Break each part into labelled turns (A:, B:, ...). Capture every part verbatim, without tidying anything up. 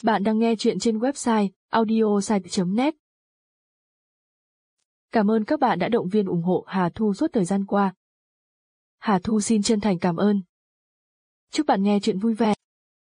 A: Bạn đang nghe chuyện trên website audiosite chấm net. Cảm ơn các bạn đã động viên ủng hộ Hà Thu suốt thời gian qua. Hà Thu xin chân thành cảm ơn. Chúc bạn nghe chuyện vui vẻ.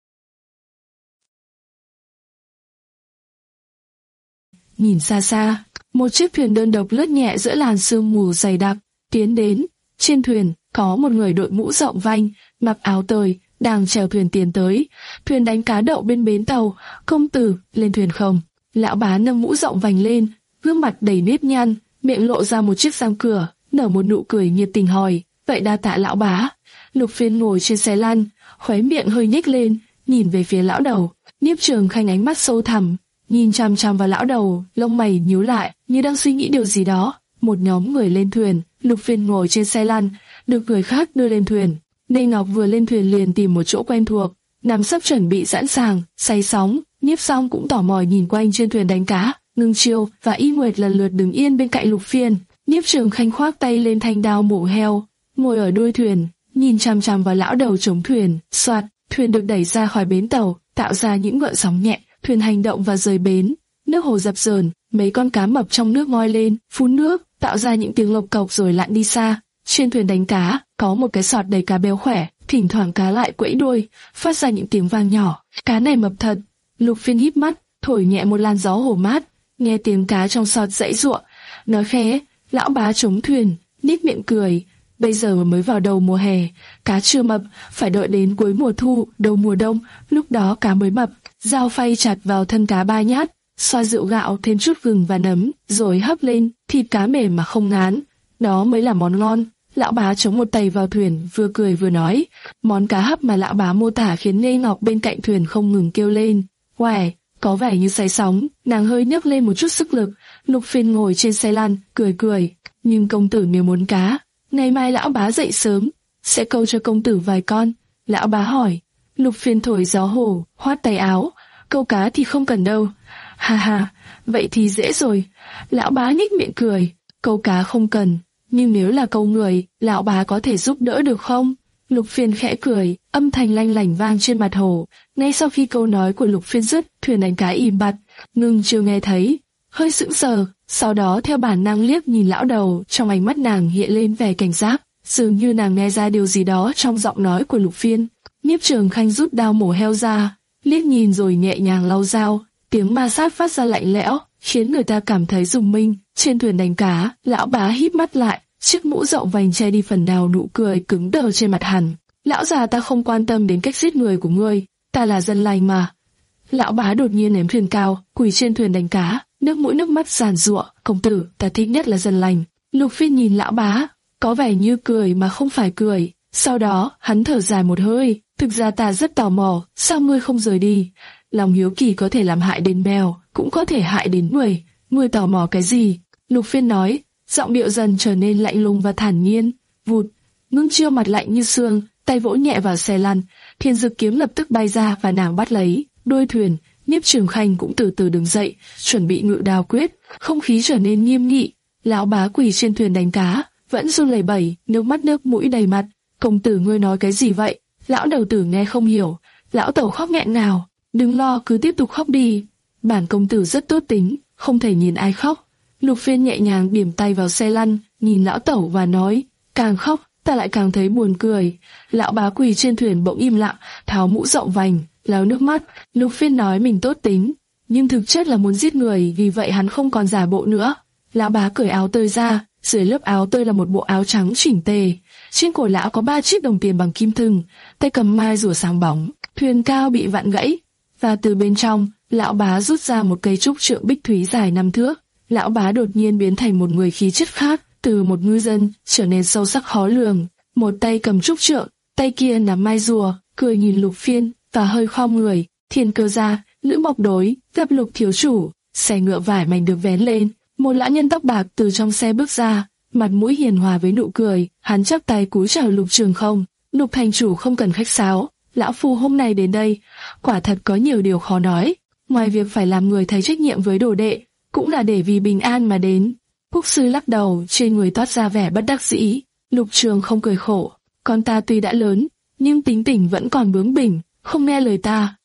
B: Nhìn xa xa, một chiếc thuyền đơn độc lướt nhẹ giữa làn sương mù dày đặc, tiến đến. Trên thuyền, có một người đội mũ rộng vành, mặc áo tơi, đang chèo thuyền tiến tới. Thuyền đánh cá đậu bên bến tàu. Công tử, lên thuyền không? Lão bá nâng mũ rộng vành lên, gương mặt đầy nếp nhăn, miệng lộ ra một chiếc răng cửa, nở một nụ cười nhiệt tình hỏi. Vậy đa tạ lão bá. Lục Phiên ngồi trên xe lăn, khóe miệng hơi nhếch lên, nhìn về phía lão đầu. Nhiếp Trường Khanh ánh mắt sâu thẳm, nhìn chằm chằm vào lão đầu, lông mày nhíu lại, như đang suy nghĩ điều gì đó. Một nhóm người lên thuyền, Lục Phiên ngồi trên xe lăn, được người khác đưa lên thuyền. Lê Ngọc vừa lên thuyền liền tìm một chỗ quen thuộc, nằm sấp chuẩn bị sẵn sàng, say sóng. Nhiếp Song cũng tò mò nhìn quanh trên thuyền đánh cá. Ngưng Chiêu và Y Nguyệt lần lượt đứng yên bên cạnh Lục Phiên. Nhiếp Trường Khanh khoác tay lên thanh đao mổ heo, ngồi ở đuôi thuyền, nhìn chằm chằm vào lão đầu chống thuyền. Soạt, thuyền được đẩy ra khỏi bến tàu, tạo ra những gợn sóng nhẹ. Thuyền hành động và rời bến. Nước hồ dập dờn, mấy con cá mập trong nước ngoi lên, phun nước, tạo ra những tiếng lộc cộc rồi lặn đi xa. Trên thuyền đánh cá, có một cái sọt đầy cá béo khỏe, thỉnh thoảng cá lại quẫy đuôi, phát ra những tiếng vang nhỏ. Cá này mập thật. Lục Phiên híp mắt, thổi nhẹ một làn gió hồ mát, nghe tiếng cá trong sọt giãy giụa, nói khẽ. Lão bá chống thuyền, nhếch miệng cười. Bây giờ mới vào đầu mùa hè, cá chưa mập, phải đợi đến cuối mùa thu, đầu mùa đông, lúc đó cá mới mập. Dao phay chặt vào thân cá ba nhát, xoa rượu gạo thêm chút gừng và nấm, rồi hấp lên, thịt cá mềm mà không ngán. Đó mới là món ngon. Lão bá chống một tay vào thuyền, vừa cười vừa nói. Món cá hấp mà lão bá mô tả khiến Lê Ngọc bên cạnh thuyền không ngừng kêu lên. Uầy, có vẻ như say sóng. Nàng hơi nhấc lên một chút sức lực. Lục Phiên ngồi trên xe lăn, cười cười. Nhưng công tử nếu muốn cá, ngày mai lão bá dậy sớm, sẽ câu cho công tử vài con. Lão bá hỏi. Lục Phiên thổi gió hồ, khoát tay áo. Câu cá thì không cần đâu. Ha ha, vậy thì dễ rồi. Lão bá nhếch miệng cười. Câu cá không cần, nhưng nếu là câu người, lão bá có thể giúp đỡ được không? Lục Phiên khẽ cười, âm thanh lanh lảnh vang trên mặt hồ. Ngay sau khi câu nói của Lục Phiên dứt, thuyền đánh cá im bặt. Ngưng Chiêu nghe thấy, hơi sững sờ, sau đó theo bản năng liếc nhìn lão đầu, trong ánh mắt nàng hiện lên vẻ cảnh giác, dường như nàng nghe ra điều gì đó trong giọng nói của Lục Phiên. Nhiếp Trường Khanh rút đao mổ heo ra, liếc nhìn rồi nhẹ nhàng lau dao, tiếng ma sát phát ra lạnh lẽo, khiến người ta cảm thấy rùng mình. Trên thuyền đánh cá, lão bá híp mắt lại, chiếc mũ rộng vành che đi phần nào nụ cười cứng đờ trên mặt hắn. Lão già, ta không quan tâm đến cách giết người của ngươi, ta là dân lành mà. Lão bá đột nhiên ném thuyền cao, quỳ trên thuyền đánh cá, nước mũi nước mắt giàn giụa. Công tử, ta thích nhất là dân lành. Lục Phiên nhìn lão bá, có vẻ như cười mà không phải cười. Sau đó, hắn thở dài một hơi. Thực ra ta rất tò mò, sao ngươi không rời đi? Lòng hiếu kỳ có thể làm hại đến mèo, cũng có thể hại đến người. Ngươi tò mò cái gì? Lục Phiên nói, giọng điệu dần trở nên lạnh lùng và thản nhiên. Vụt, Ngưng Chiêu mặt lạnh như xương, tay vỗ nhẹ vào xe lăn, thiên dực kiếm lập tức bay ra và nàng bắt lấy đuôi thuyền. Nhiếp Trường Khanh cũng từ từ đứng dậy, chuẩn bị ngự đao quyết. Không khí trở nên nghiêm nghị. Lão bá quỳ trên thuyền đánh cá, vẫn run lẩy bẩy, nước mắt nước mũi đầy mặt. Công tử, ngươi nói cái gì vậy? Lão đầu tử nghe không hiểu. Lão tẩu khóc nghẹn ngào. Đừng lo, cứ tiếp tục khóc đi. Bản công tử rất tốt tính, không thể nhìn ai khóc. Lục Phiên nhẹ nhàng điểm tay vào xe lăn, nhìn lão tẩu và nói, càng khóc, ta lại càng thấy buồn cười. Lão bá quỳ trên thuyền bỗng im lặng, tháo mũ rộng vành, lau nước mắt. Lục Phiên nói mình tốt tính, nhưng thực chất là muốn giết người, vì vậy hắn không còn giả bộ nữa. Lão bá cởi áo tơi ra, dưới lớp áo tơi là một bộ áo trắng chỉnh tề. Trên cổ lão có ba chiếc đồng tiền bằng kim thừng, tay cầm mai rùa sáng bóng. Thuyền cao bị vặn gãy, và từ bên trong, lão bá rút ra một cây trúc trượng bích thúy dài năm thước. Lão bá đột nhiên biến thành một người khí chất khác, từ một ngư dân trở nên sâu sắc khó lường. Một tay cầm trúc trượng, tay kia nắm mai rùa, cười nhìn Lục Phiên và hơi khom người. Thiên cơ gia, Lữ Mộc Đối, gặp Lục thiếu chủ. Xe ngựa vải mảnh được vén lên, một lão nhân tóc bạc từ trong xe bước ra, mặt mũi hiền hòa với nụ cười. Hắn chắp tay cúi chào Lục Trường Không. Lục thành chủ không cần khách sáo, lão phu hôm nay đến đây, quả thật có nhiều điều khó nói. Ngoài việc phải làm người thấy trách nhiệm với đồ đệ, cũng là để vì bình an mà đến. Quốc sư lắc đầu, trên người toát ra vẻ bất đắc dĩ. Lục Trường Không cười khổ, con ta tuy đã lớn, nhưng tính tình vẫn còn bướng bỉnh, không nghe lời ta.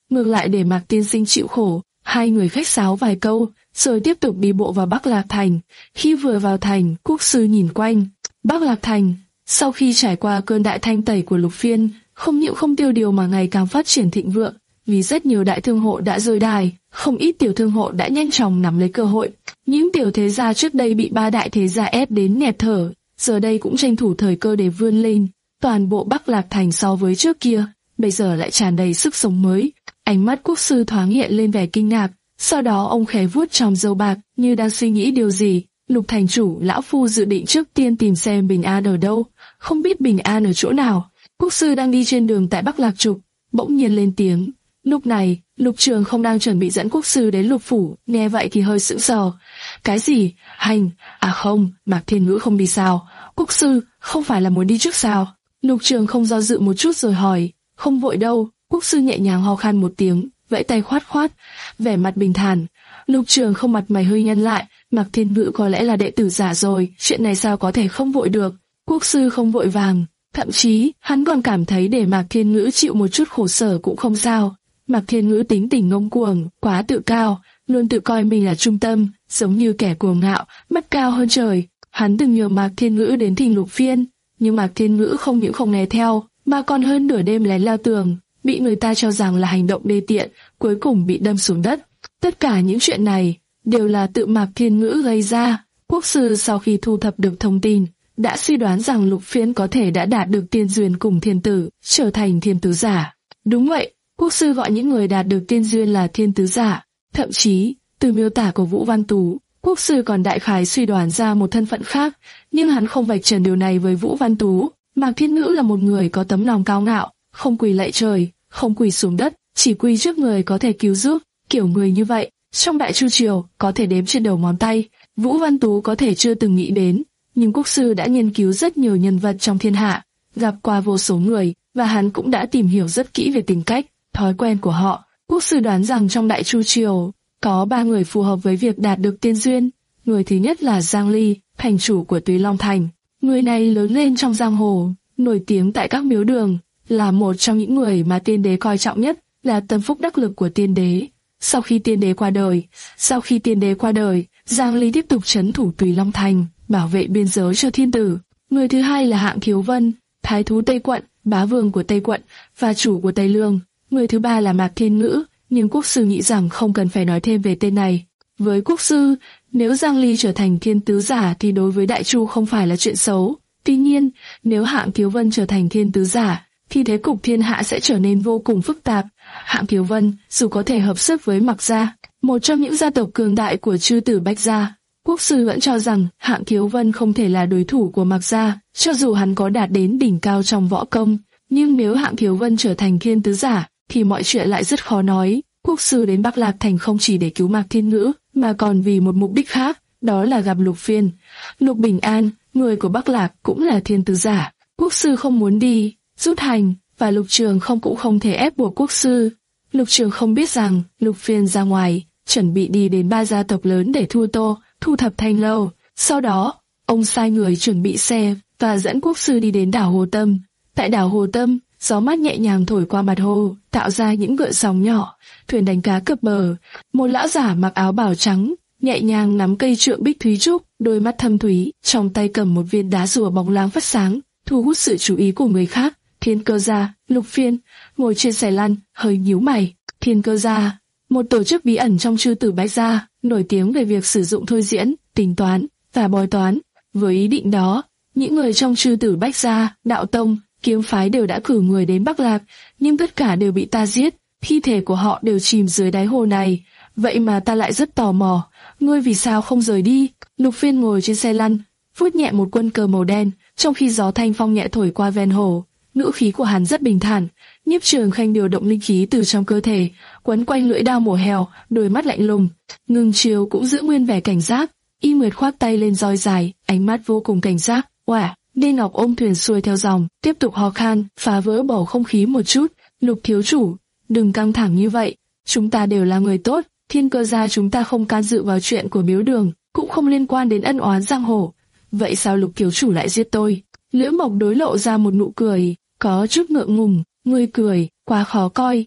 B: ngược lại để Mạc tiên sinh chịu khổ. Hai người khách sáo vài câu, rồi tiếp tục đi bộ vào Bắc Lạc Thành. Khi vừa vào thành, quốc sư nhìn quanh. Bắc Lạc Thành, sau khi trải qua cơn đại thanh tẩy của Lục Phiên, không những không tiêu điều mà ngày càng phát triển thịnh vượng. Vì rất nhiều đại thương hộ đã rơi đài, không ít tiểu thương hộ đã nhanh chóng nắm lấy cơ hội. Những tiểu thế gia trước đây bị ba đại thế gia ép đến nghẹt thở, giờ đây cũng tranh thủ thời cơ để vươn lên. Toàn bộ Bắc Lạc Thành so với trước kia, bây giờ lại tràn đầy sức sống mới. Ánh mắt quốc sư thoáng hiện lên vẻ kinh ngạc, sau đó ông khẽ vuốt chòm râu bạc, như đang suy nghĩ điều gì. Lục thành chủ, lão phu dự định trước tiên tìm xem bình an ở đâu, không biết bình an ở chỗ nào. Quốc sư đang đi trên đường tại Bắc Lạc Trục, bỗng nhiên lên tiếng. Lúc này, Lục Trường không đang chuẩn bị dẫn quốc sư đến Lục phủ, nghe vậy thì hơi sững sờ. Cái gì? Hành? À không, Mạc Thiên Ngữ không đi sao? Quốc sư, không phải là muốn đi trước sao? Lục Trường không do dự một chút rồi hỏi. Không vội đâu. Quốc sư nhẹ nhàng ho khan một tiếng, vẫy tay khoát khoát, vẻ mặt bình thản. Lục Trường không mặt mày hơi nhăn lại, Mạc Thiên Ngữ có lẽ là đệ tử giả rồi, chuyện này sao có thể không vội được? Quốc sư không vội vàng, thậm chí hắn còn cảm thấy để Mạc Thiên Ngữ chịu một chút khổ sở cũng không sao. Mạc Thiên Ngữ tính tình ngông cuồng, quá tự cao, luôn tự coi mình là trung tâm, giống như kẻ cuồng ngạo, mắt cao hơn trời. Hắn từng nhờ Mạc Thiên Ngữ đến thỉnh Lục Phiên, nhưng Mạc Thiên Ngữ không những không nghe theo, mà còn hơn nửa đêm lén leo tường, bị người ta cho rằng là hành động đê tiện, cuối cùng bị đâm xuống đất. Tất cả những chuyện này đều là tự Mạc Thiên Ngữ gây ra. Quốc sư sau khi thu thập được thông tin, đã suy đoán rằng Lục Phiên có thể đã đạt được tiên duyên cùng thiên tử, trở thành thiên tứ giả. Đúng vậy, quốc sư gọi những người đạt được tiên duyên là thiên tứ giả. Thậm chí, từ miêu tả của Vũ Văn Tú, quốc sư còn đại khái suy đoán ra một thân phận khác, nhưng hắn không vạch trần điều này với Vũ Văn Tú. Mạc Thiên Ngữ là một người có tấm lòng cao ngạo, không quỳ lạy trời, không quỳ xuống đất, chỉ quỳ trước người có thể cứu giúp. Kiểu người như vậy, trong Đại Chu triều có thể đếm trên đầu ngón tay. Vũ Văn Tú có thể chưa từng nghĩ đến, nhưng quốc sư đã nghiên cứu rất nhiều nhân vật trong thiên hạ, gặp qua vô số người, và hắn cũng đã tìm hiểu rất kỹ về tính cách, thói quen của họ. Quốc sư đoán rằng trong Đại Chu triều có ba người phù hợp với việc đạt được tiên duyên. Người thứ nhất là Giang Ly, thành chủ của Túy Long Thành. Người này lớn lên trong giang hồ, nổi tiếng tại các miếu đường, là một trong những người mà tiên đế coi trọng nhất, là tâm phúc đắc lực của tiên đế. Sau khi tiên đế qua đời, sau khi tiên đế qua đời, Giang Ly tiếp tục trấn thủ Túy Long Thành, bảo vệ biên giới cho thiên tử. Người thứ hai là Hạng Thiếu Vân, thái thú Tây Quận, bá vương của Tây Quận và chủ của Tây Lương. Người thứ ba là Mạc Thiên Ngữ, nhưng quốc sư nghĩ rằng không cần phải nói thêm về tên này. Với quốc sư, nếu Giang Ly trở thành thiên tứ giả thì đối với Đại Chu không phải là chuyện xấu. Tuy nhiên, nếu Hạng Thiếu Vân trở thành thiên tứ giả, thì thế cục thiên hạ sẽ trở nên vô cùng phức tạp. Hạng Thiếu Vân, dù có thể hợp sức với Mạc gia, một trong những gia tộc cường đại của chư tử Bách gia, quốc sư vẫn cho rằng Hạng Thiếu Vân không thể là đối thủ của Mạc gia, cho dù hắn có đạt đến đỉnh cao trong võ công. Nhưng nếu Hạng Thiếu Vân trở thành thiên tứ giả, thì mọi chuyện lại rất khó nói. Quốc sư đến Bắc Lạc Thành không chỉ để cứu Mạc Thiên Ngữ, mà còn vì một mục đích khác, đó là gặp Lục Phiên. Lục Bình An, người của Bắc Lạc, cũng là thiên tứ giả. Quốc sư không muốn đi, rút hành, và Lục Trường không cũng không thể ép buộc quốc sư. Lục Trường không biết rằng Lục Phiên ra ngoài, chuẩn bị đi đến ba gia tộc lớn để thu tô, thu thập thanh lâu. Sau đó, ông sai người chuẩn bị xe và dẫn quốc sư đi đến đảo Hồ Tâm. Tại đảo Hồ Tâm, gió mát nhẹ nhàng thổi qua mặt hồ, tạo ra những gợn sóng nhỏ, thuyền đánh cá cập bờ. Một lão giả mặc áo bào trắng, nhẹ nhàng nắm cây trượng bích thúy trúc, đôi mắt thâm thúy, trong tay cầm một viên đá rùa bóng láng phát sáng, thu hút sự chú ý của người khác. Thiên Cơ Gia, Lục Phiên, ngồi trên xe lăn, hơi nhíu mày. Thiên Cơ Gia, một tổ chức bí ẩn trong chư tử Bách gia, nổi tiếng về việc sử dụng thôi diễn, tính toán và bói toán. Với ý định đó, những người trong chư tử Bách gia, đạo tông, kiếm phái đều đã cử người đến Bắc Lạc, nhưng tất cả đều bị ta giết, thi thể của họ đều chìm dưới đáy hồ này. Vậy mà ta lại rất tò mò, ngươi vì sao không rời đi? Lục Phiên ngồi trên xe lăn, vuốt nhẹ một quân cờ màu đen, trong khi gió thanh phong nhẹ thổi qua ven hồ. Ngữ khí của hắn rất bình thản. Nhiếp Trường Khanh điều động linh khí từ trong cơ thể, quấn quanh lưỡi đao mổ heo, đôi mắt lạnh lùng. Ngưng Chiêu cũng giữ nguyên vẻ cảnh giác. Y Nguyệt khoác tay lên roi dài, ánh mắt vô cùng cảnh giác. Oà, Đê Ngọc ôm thuyền xuôi theo dòng, tiếp tục ho khan, phá vỡ bầu không khí một chút. Lục thiếu chủ, đừng căng thẳng như vậy. Chúng ta đều là người tốt. Thiên Cơ gia chúng ta không can dự vào chuyện của miếu đường, cũng không liên quan đến ân oán giang hồ. Vậy sao Lục thiếu chủ lại giết tôi? Liễu Mộc đối lộ ra một nụ cười, có chút ngượng ngùng. Ngươi cười, quá khó coi.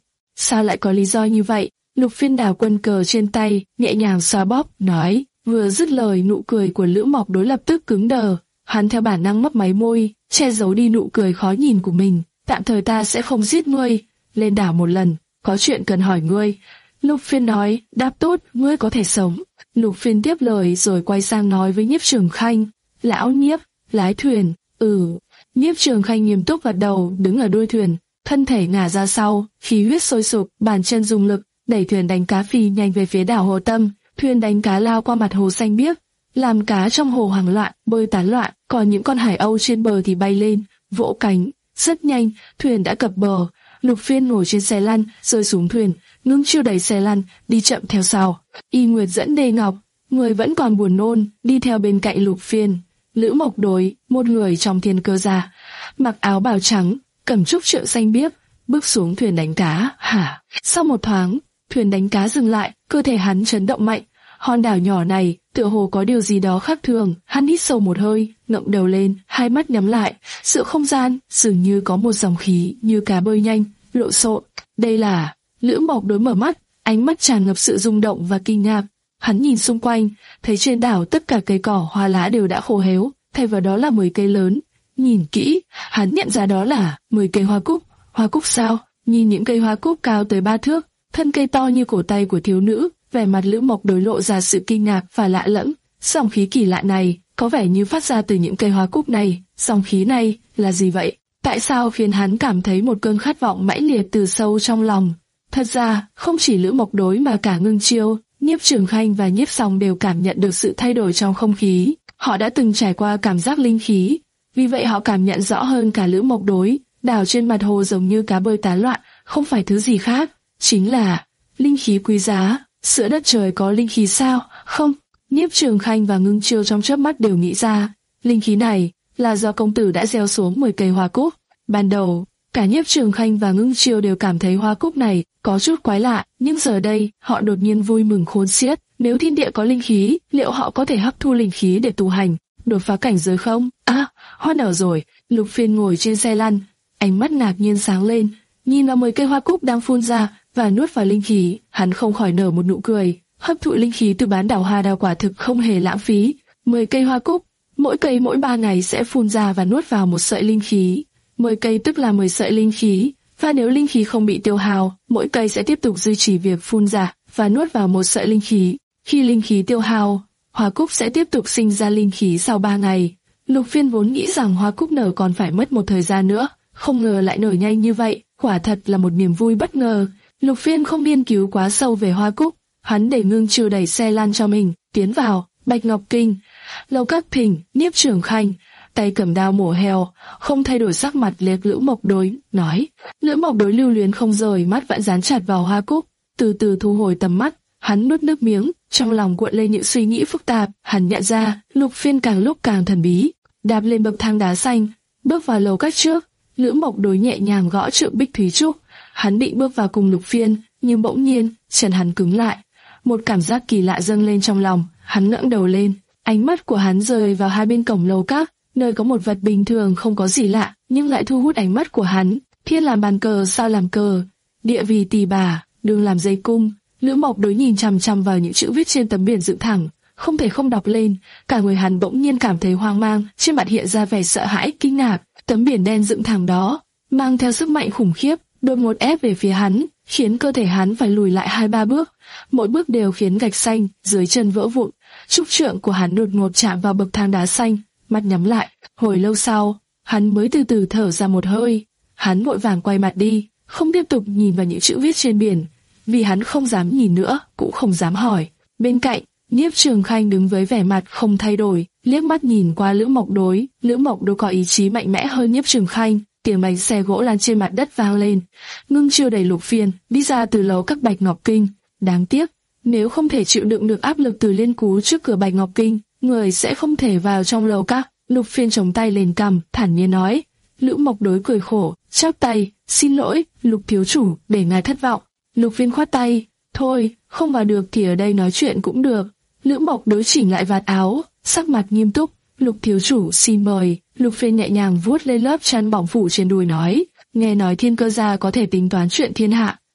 B: sao lại có lý do như vậy? Lục Phiên đảo quân cờ trên tay, nhẹ nhàng xoa bóp, nói. Vừa dứt lời, nụ cười của Lữ Mộc Đối lập tức cứng đờ. Hắn theo bản năng mấp máy môi, che giấu đi nụ cười khó nhìn của mình. Tạm thời ta sẽ không giết ngươi. Lên đảo một lần, có chuyện cần hỏi ngươi. Lục Phiên nói, đáp tốt, ngươi có thể sống. Lục Phiên tiếp lời rồi quay sang nói với Nhiếp Trường Khanh. Lão Nhiếp, lái thuyền. Ừ. Nhiếp Trường Khanh nghiêm túc gật đầu, đứng ở đuôi thuyền, thân thể ngả ra sau, khí huyết sôi sục, bàn chân dùng lực, đẩy thuyền đánh cá phi nhanh về phía đảo Hồ Tâm. Thuyền đánh cá lao qua mặt hồ xanh biếc, làm cá trong hồ hoảng loạn, bơi tán loạn, còn những con hải âu trên bờ thì bay lên, vỗ cánh. Rất nhanh, thuyền đã cập bờ. Lục Phiên ngồi trên xe lăn, rơi xuống thuyền, Ngưng Chiêu đẩy xe lăn, đi chậm theo sau. Y Nguyệt dẫn Đê Ngọc, người vẫn còn buồn nôn, đi theo bên cạnh Lục Phiên. Lữ Mộc Đối, một người trong thiên cơ gia, mặc áo bào trắng, cầm trúc trượng xanh biếc, bước xuống thuyền đánh cá. Hả? Sau một thoáng, thuyền đánh cá dừng lại, cơ thể hắn chấn động mạnh. Hòn đảo nhỏ này, tựa hồ có điều gì đó khác thường. Hắn hít sâu một hơi, ngẩng đầu lên, hai mắt nhắm lại. Sự không gian dường như có một dòng khí như cá bơi nhanh, lộn xộn. Đây là... Lữ Mộc Đối mở mắt, ánh mắt tràn ngập sự rung động và kinh ngạc. Hắn nhìn xung quanh, thấy trên đảo tất cả cây cỏ hoa lá đều đã khô héo, thay vào đó là mười cây lớn. Nhìn kỹ, hắn nhận ra đó là mười cây hoa cúc. Hoa cúc sao? Nhìn những cây hoa cúc cao tới ba thước, thân cây to như cổ tay của thiếu nữ. Vẻ mặt Lữ Mộc Đối lộ ra sự kinh ngạc và lạ lẫm. Dòng khí kỳ lạ này có vẻ như phát ra từ những cây hoa cúc này. Dòng khí này là gì vậy? Tại sao khiến hắn cảm thấy một cơn khát vọng mãnh liệt từ sâu trong lòng? Thật ra, không chỉ Lữ Mộc Đối mà cả Ngưng Chiêu, Nhiếp Trường Khanh và Nhiếp Song đều cảm nhận được sự thay đổi trong không khí. Họ đã từng trải qua cảm giác linh khí, vì vậy họ cảm nhận rõ hơn cả Lữ Mộc Đối. Đảo trên mặt hồ giống như cá bơi tán loạn, không phải thứ gì khác, chính là linh khí quý giá. Giữa đất trời có linh khí sao? Không. Nhiếp Trường Khanh và Ngưng Chiêu trong chớp mắt đều nghĩ ra, linh khí này là do công tử đã gieo xuống mười cây hoa cúc. Ban đầu, cả Nhiếp Trường Khanh và Ngưng Chiêu đều cảm thấy hoa cúc này có chút quái lạ, nhưng giờ đây, họ đột nhiên vui mừng khôn xiết. Nếu thiên địa có linh khí, liệu họ có thể hấp thu linh khí để tu hành, đột phá cảnh giới không? À, hoa nở rồi. Lục Phiên ngồi trên xe lăn, ánh mắt ngạc nhiên sáng lên, nhìn vào mười cây hoa cúc đang phun ra và nuốt vào linh khí, hắn không khỏi nở một nụ cười. Hấp thụ linh khí từ bán đảo hoa đào quả thực không hề lãng phí. Mười cây hoa cúc, mỗi cây mỗi ba ngày sẽ phun ra và nuốt vào một sợi linh khí. Mười cây tức là mười sợi linh khí, và nếu linh khí không bị tiêu hao, mỗi cây sẽ tiếp tục duy trì việc phun ra và nuốt vào một sợi linh khí. Khi linh khí tiêu hao, hoa cúc sẽ tiếp tục sinh ra linh khí sau ba ngày. Lục Phiên vốn nghĩ rằng hoa cúc nở còn phải mất một thời gian nữa, không ngờ lại nở nhanh như vậy, quả thật là một niềm vui bất ngờ. Lục Phiên không nghiên cứu quá sâu về hoa cúc, hắn để Ngưng Chiêu đẩy xe lăn cho mình, tiến vào. Bạch Ngọc Kinh, Lâu Các Thỉnh, Nhiếp Trường Khanh, tay cầm đao mổ heo, không thay đổi sắc mặt liếc Lữ Mộc Đối, nói. Lữ Mộc Đối lưu luyến không rời, mắt vẫn dán chặt vào hoa cúc, từ từ thu hồi tầm mắt, hắn nuốt nước miếng, trong lòng cuộn lên những suy nghĩ phức tạp. Hắn nhận ra, Lục Phiên càng lúc càng thần bí. Đạp lên bậc thang đá xanh, bước vào lầu các trước, Lữ Mộc Đối nhẹ nhàng gõ trượng Bích Thúy Trúc. Hắn định bước vào cùng Lục Phiên, nhưng bỗng nhiên, chân hắn cứng lại. Một cảm giác kỳ lạ dâng lên trong lòng, hắn ngẩng đầu lên, ánh mắt của hắn rơi vào hai bên cổng lầu các, nơi có một vật bình thường không có gì lạ, nhưng lại thu hút ánh mắt của hắn. Thiên làm bàn cờ sao làm cờ, địa vì tỳ bà, đương làm dây cung. Lữ Mộc Đối nhìn chằm chằm vào những chữ viết trên tấm biển dựng thẳng, không thể không đọc lên. Cả người hắn bỗng nhiên cảm thấy hoang mang, trên mặt hiện ra vẻ sợ hãi, kinh ngạc. Tấm biển đen dựng thẳng đó mang theo sức mạnh khủng khiếp, đột ngột ép về phía hắn, khiến cơ thể hắn phải lùi lại hai ba bước. Mỗi bước đều khiến gạch xanh dưới chân vỡ vụn. Trúc trượng của hắn đột ngột chạm vào bậc thang đá xanh, mắt nhắm lại. Hồi lâu sau, hắn mới từ từ thở ra một hơi. Hắn vội vàng quay mặt đi, không tiếp tục nhìn vào những chữ viết trên biển, vì hắn không dám nhìn nữa, cũng không dám hỏi. Bên cạnh, Nhiếp Trường Khanh đứng với vẻ mặt không thay đổi, liếc mắt nhìn qua Lữ Mộc Đối. Lữ Mộc Đối có ý chí mạnh mẽ hơn Nhiếp Trường Khanh. Tiếng bánh xe gỗ lan trên mặt đất vang lên. Ngưng Chiêu đẩy Lục Phiên đi ra từ lầu các Bạch Ngọc Kinh. Đáng tiếc, nếu không thể chịu đựng được áp lực từ liên cú trước cửa Bạch Ngọc Kinh, người sẽ không thể vào trong lầu các. Lục Phiên chống tay lên cằm, thản nhiên nói. Lữ Mộc Đối cười khổ, chắp tay, xin lỗi, Lục thiếu chủ, để ngài thất vọng. Lục Phiên khoát tay, thôi, không vào được thì ở đây nói chuyện cũng được. Lữ Mộc Đối chỉnh lại vạt áo, sắc mặt nghiêm túc. Lục thiếu chủ xin mời. Lục Phiên nhẹ nhàng vuốt lên lớp chăn bỏng phủ trên đùi nói, nghe nói Thiên Cơ gia có thể tính toán chuyện thiên hạ,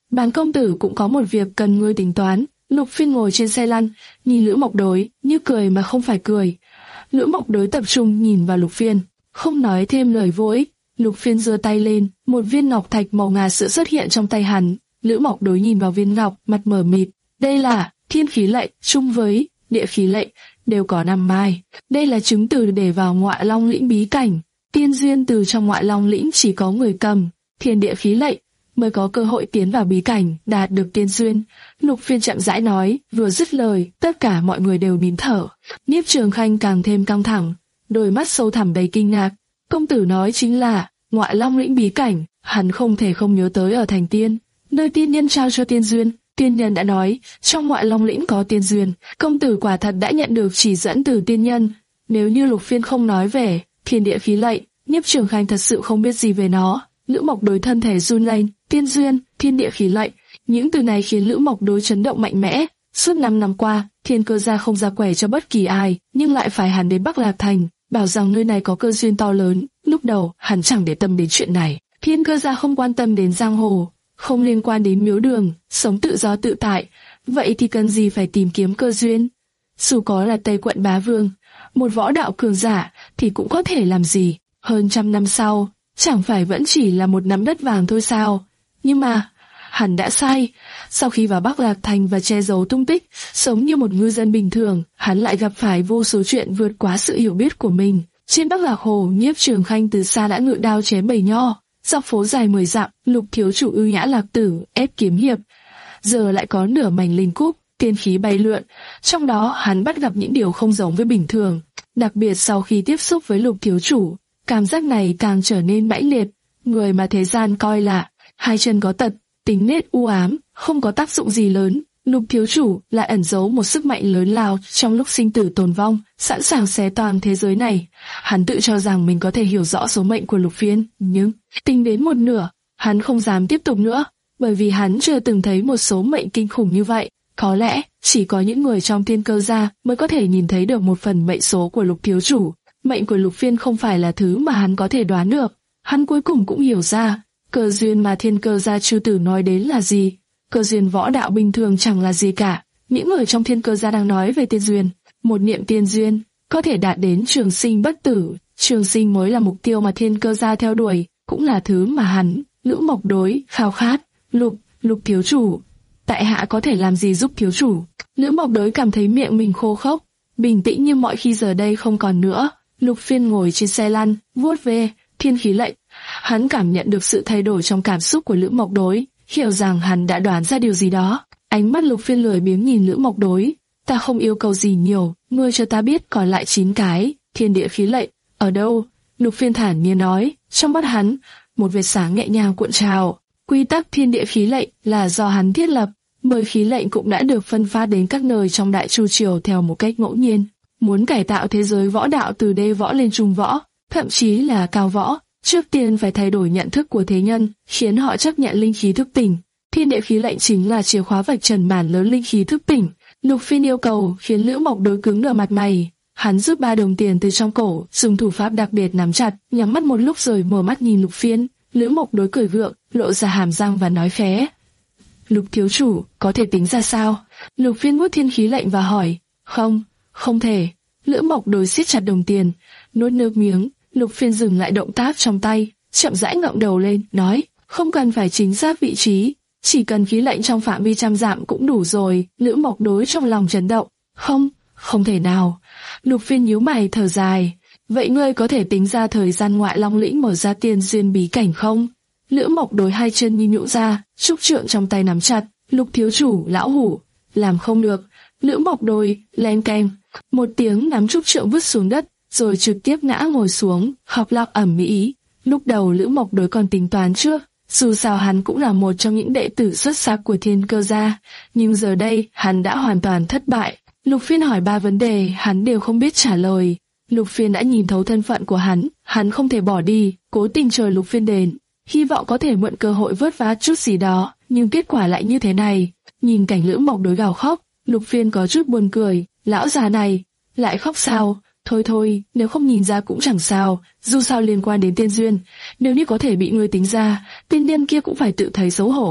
B: bản công tử cũng có một việc cần ngươi tính toán. Lục Phiên ngồi trên xe lăn, nhìn Lữ Mộc Đối, như cười mà không phải cười. Lữ Mộc Đối tập trung nhìn vào Lục Phiên, không nói thêm lời vô ích. Lục Phiên giơ tay lên, một viên ngọc thạch màu ngà sữa xuất hiện trong tay hắn. Lữ Mộc Đối nhìn vào viên ngọc, mặt mờ mịt. Đây là thiên khí lệnh, chung với địa khí lệnh, đều có năm mai. Đây là chứng từ để vào Ngoại Long lĩnh bí cảnh. Tiên duyên từ trong Ngoại Long lĩnh chỉ có người cầm thiên địa khí lệnh mới có cơ hội tiến vào bí cảnh, đạt được tiên duyên. Lục Phiên chậm rãi nói, vừa dứt lời, tất cả mọi người đều nín thở. Nhiếp Trường Khanh càng thêm căng thẳng, đôi mắt sâu thẳm đầy kinh ngạc. Công tử nói chính là Ngoại Long lĩnh bí cảnh, hắn không thể không nhớ tới ở thành tiên, nơi tiên nhân trao cho tiên duyên. Tiên nhân đã nói, trong Ngoại Long lĩnh có tiên duyên, công tử quả thật đã nhận được chỉ dẫn từ tiên nhân. Nếu như Lục Phiên không nói về thiên địa khí lệnh, Nhiếp Trường Khanh thật sự không biết gì về nó. Lữ Mộc Đối thân thể run lên, tiên duyên, thiên địa khí lệnh, những từ này khiến Lữ Mộc Đối chấn động mạnh mẽ. Suốt năm năm qua, Thiên Cơ gia không ra quẻ cho bất kỳ ai, nhưng lại phải hắn đến Bắc Lạc Thành, bảo rằng nơi này có cơ duyên to lớn. Lúc đầu, hắn chẳng để tâm đến chuyện này. Thiên Cơ gia không quan tâm đến giang hồ, không liên quan đến miếu đường, sống tự do tự tại, vậy thì cần gì phải tìm kiếm cơ duyên? Dù có là Tây Quận Bá Vương, một võ đạo cường giả, thì cũng có thể làm gì? Hơn trăm năm sau, chẳng phải vẫn chỉ là một nắm đất vàng thôi sao? Nhưng mà, hắn đã sai. Sau khi vào Bắc Lạc Thành và che giấu tung tích, sống như một ngư dân bình thường, hắn lại gặp phải vô số chuyện vượt quá sự hiểu biết của mình. Trên Bắc Lạc Hồ, Nhiếp Trường Khanh từ xa đã ngự đao chém bầy nho. Dọc phố dài mười dặm, Lục thiếu chủ ưu nhã lạc tử, ép kiếm hiệp. Giờ lại có nửa mảnh linh cúc, tiên khí bay lượn. Trong đó hắn bắt gặp những điều không giống với bình thường. Đặc biệt sau khi tiếp xúc với Lục thiếu chủ, cảm giác này càng trở nên mãnh liệt. Người mà thế gian coi là hai chân có tật, tính nết u ám, không có tác dụng gì lớn. Lục thiếu chủ lại ẩn giấu một sức mạnh lớn lao trong lúc sinh tử tồn vong, sẵn sàng xé toàn thế giới này. Hắn tự cho rằng mình có thể hiểu rõ số mệnh của Lục Phiên, nhưng tính đến một nửa, hắn không dám tiếp tục nữa, bởi vì hắn chưa từng thấy một số mệnh kinh khủng như vậy. Có lẽ chỉ có những người trong Thiên Cơ gia mới có thể nhìn thấy được một phần mệnh số của Lục thiếu chủ. Mệnh của Lục Phiên không phải là thứ mà hắn có thể đoán được. Hắn cuối cùng cũng hiểu ra, cơ duyên mà Thiên Cơ gia chư tử nói đến là gì. Cơ duyên võ đạo bình thường chẳng là gì cả. Những người trong Thiên Cơ gia đang nói về tiên duyên. Một niệm tiên duyên có thể đạt đến trường sinh bất tử. Trường sinh mới là mục tiêu mà Thiên Cơ gia theo đuổi, cũng là thứ mà hắn, Lữ Mộc Đối, khao khát. Lục, Lục thiếu chủ, tại hạ có thể làm gì giúp thiếu chủ? Lữ Mộc Đối cảm thấy miệng mình khô khốc, bình tĩnh như mọi khi giờ đây không còn nữa. Lục Phiên ngồi trên xe lăn, vuốt ve thiên khí lệnh. Hắn cảm nhận được sự thay đổi trong cảm xúc của Lữ Mộc Đối, hiểu rằng hắn đã đoán ra điều gì đó. Ánh mắt Lục Phiên lười biếng nhìn Lữ Mộc Đối. Ta không yêu cầu gì nhiều, ngươi cho ta biết còn lại chín cái thiên địa khí lệnh ở đâu? Lục Phiên thản nhiên nói. Trong mắt hắn, một vệt sáng nhẹ nhàng cuộn trào. Quy tắc thiên địa khí lệnh là do hắn thiết lập, mười khí lệnh cũng đã được phân phát đến các nơi trong Đại Chu triều theo một cách ngẫu nhiên. Muốn cải tạo thế giới võ đạo từ đê võ lên trung võ, thậm chí là cao võ, trước tiên phải thay đổi nhận thức của thế nhân, khiến họ chấp nhận linh khí thức tỉnh. Thiên địa khí lệnh chính là chìa khóa vạch trần màn lớn linh khí thức tỉnh. Lục Phiên yêu cầu khiến Lữ Mộc Đối cứng đờ mặt mày. Hắn rút ba đồng tiền từ trong cổ, dùng thủ pháp đặc biệt nắm chặt, nhắm mắt một lúc rồi mở mắt nhìn Lục Phiên. Lữ Mộc Đối cười vượng, lộ ra hàm răng và nói khẽ: Lục thiếu chủ, có thể tính ra sao? Lục Phiên vuốt thiên khí lệnh và hỏi: Không, không thể. Lữ Mộc Đối siết chặt đồng tiền, nuốt nước miếng. Lục Phiên dừng lại động tác trong tay, chậm rãi ngẩng đầu lên, nói: Không cần phải chính xác vị trí, chỉ cần khí lệnh trong phạm vi trăm dặm cũng đủ rồi. Lữ Mộc Đối trong lòng chấn động: Không, không thể nào. Lục Phiên nhíu mày thở dài: Vậy ngươi có thể tính ra thời gian Ngoại Long lĩnh mở ra tiên duyên bí cảnh không? Lữ Mộc Đối hai chân như nhũ ra, trúc trượng trong tay nắm chặt. Lục thiếu chủ, lão hủ, làm không được. Lữ Mộc Đối len keng, một tiếng nắm trúc trượng vứt xuống đất, rồi trực tiếp ngã ngồi xuống, khóc lóc ầm ĩ. Lúc đầu Lữ Mộc Đối còn tính toán trước, dù sao hắn cũng là một trong những đệ tử xuất sắc của Thiên Cơ gia, nhưng giờ đây hắn đã hoàn toàn thất bại. Lục Phiên hỏi ba vấn đề, hắn đều không biết trả lời. Lục Phiên đã nhìn thấu thân phận của hắn, hắn không thể bỏ đi, cố tình chờ Lục Phiên đến, hy vọng có thể mượn cơ hội vớt vát chút gì đó, nhưng kết quả lại như thế này. Nhìn cảnh Lữ Mộc Đối gào khóc, Lục Phiên có chút buồn cười, lão già này, lại khóc sao? Thôi thôi, nếu không nhìn ra cũng chẳng sao, dù sao liên quan đến tiên duyên, nếu như có thể bị ngươi tính ra, tên điên kia cũng phải tự thấy xấu hổ.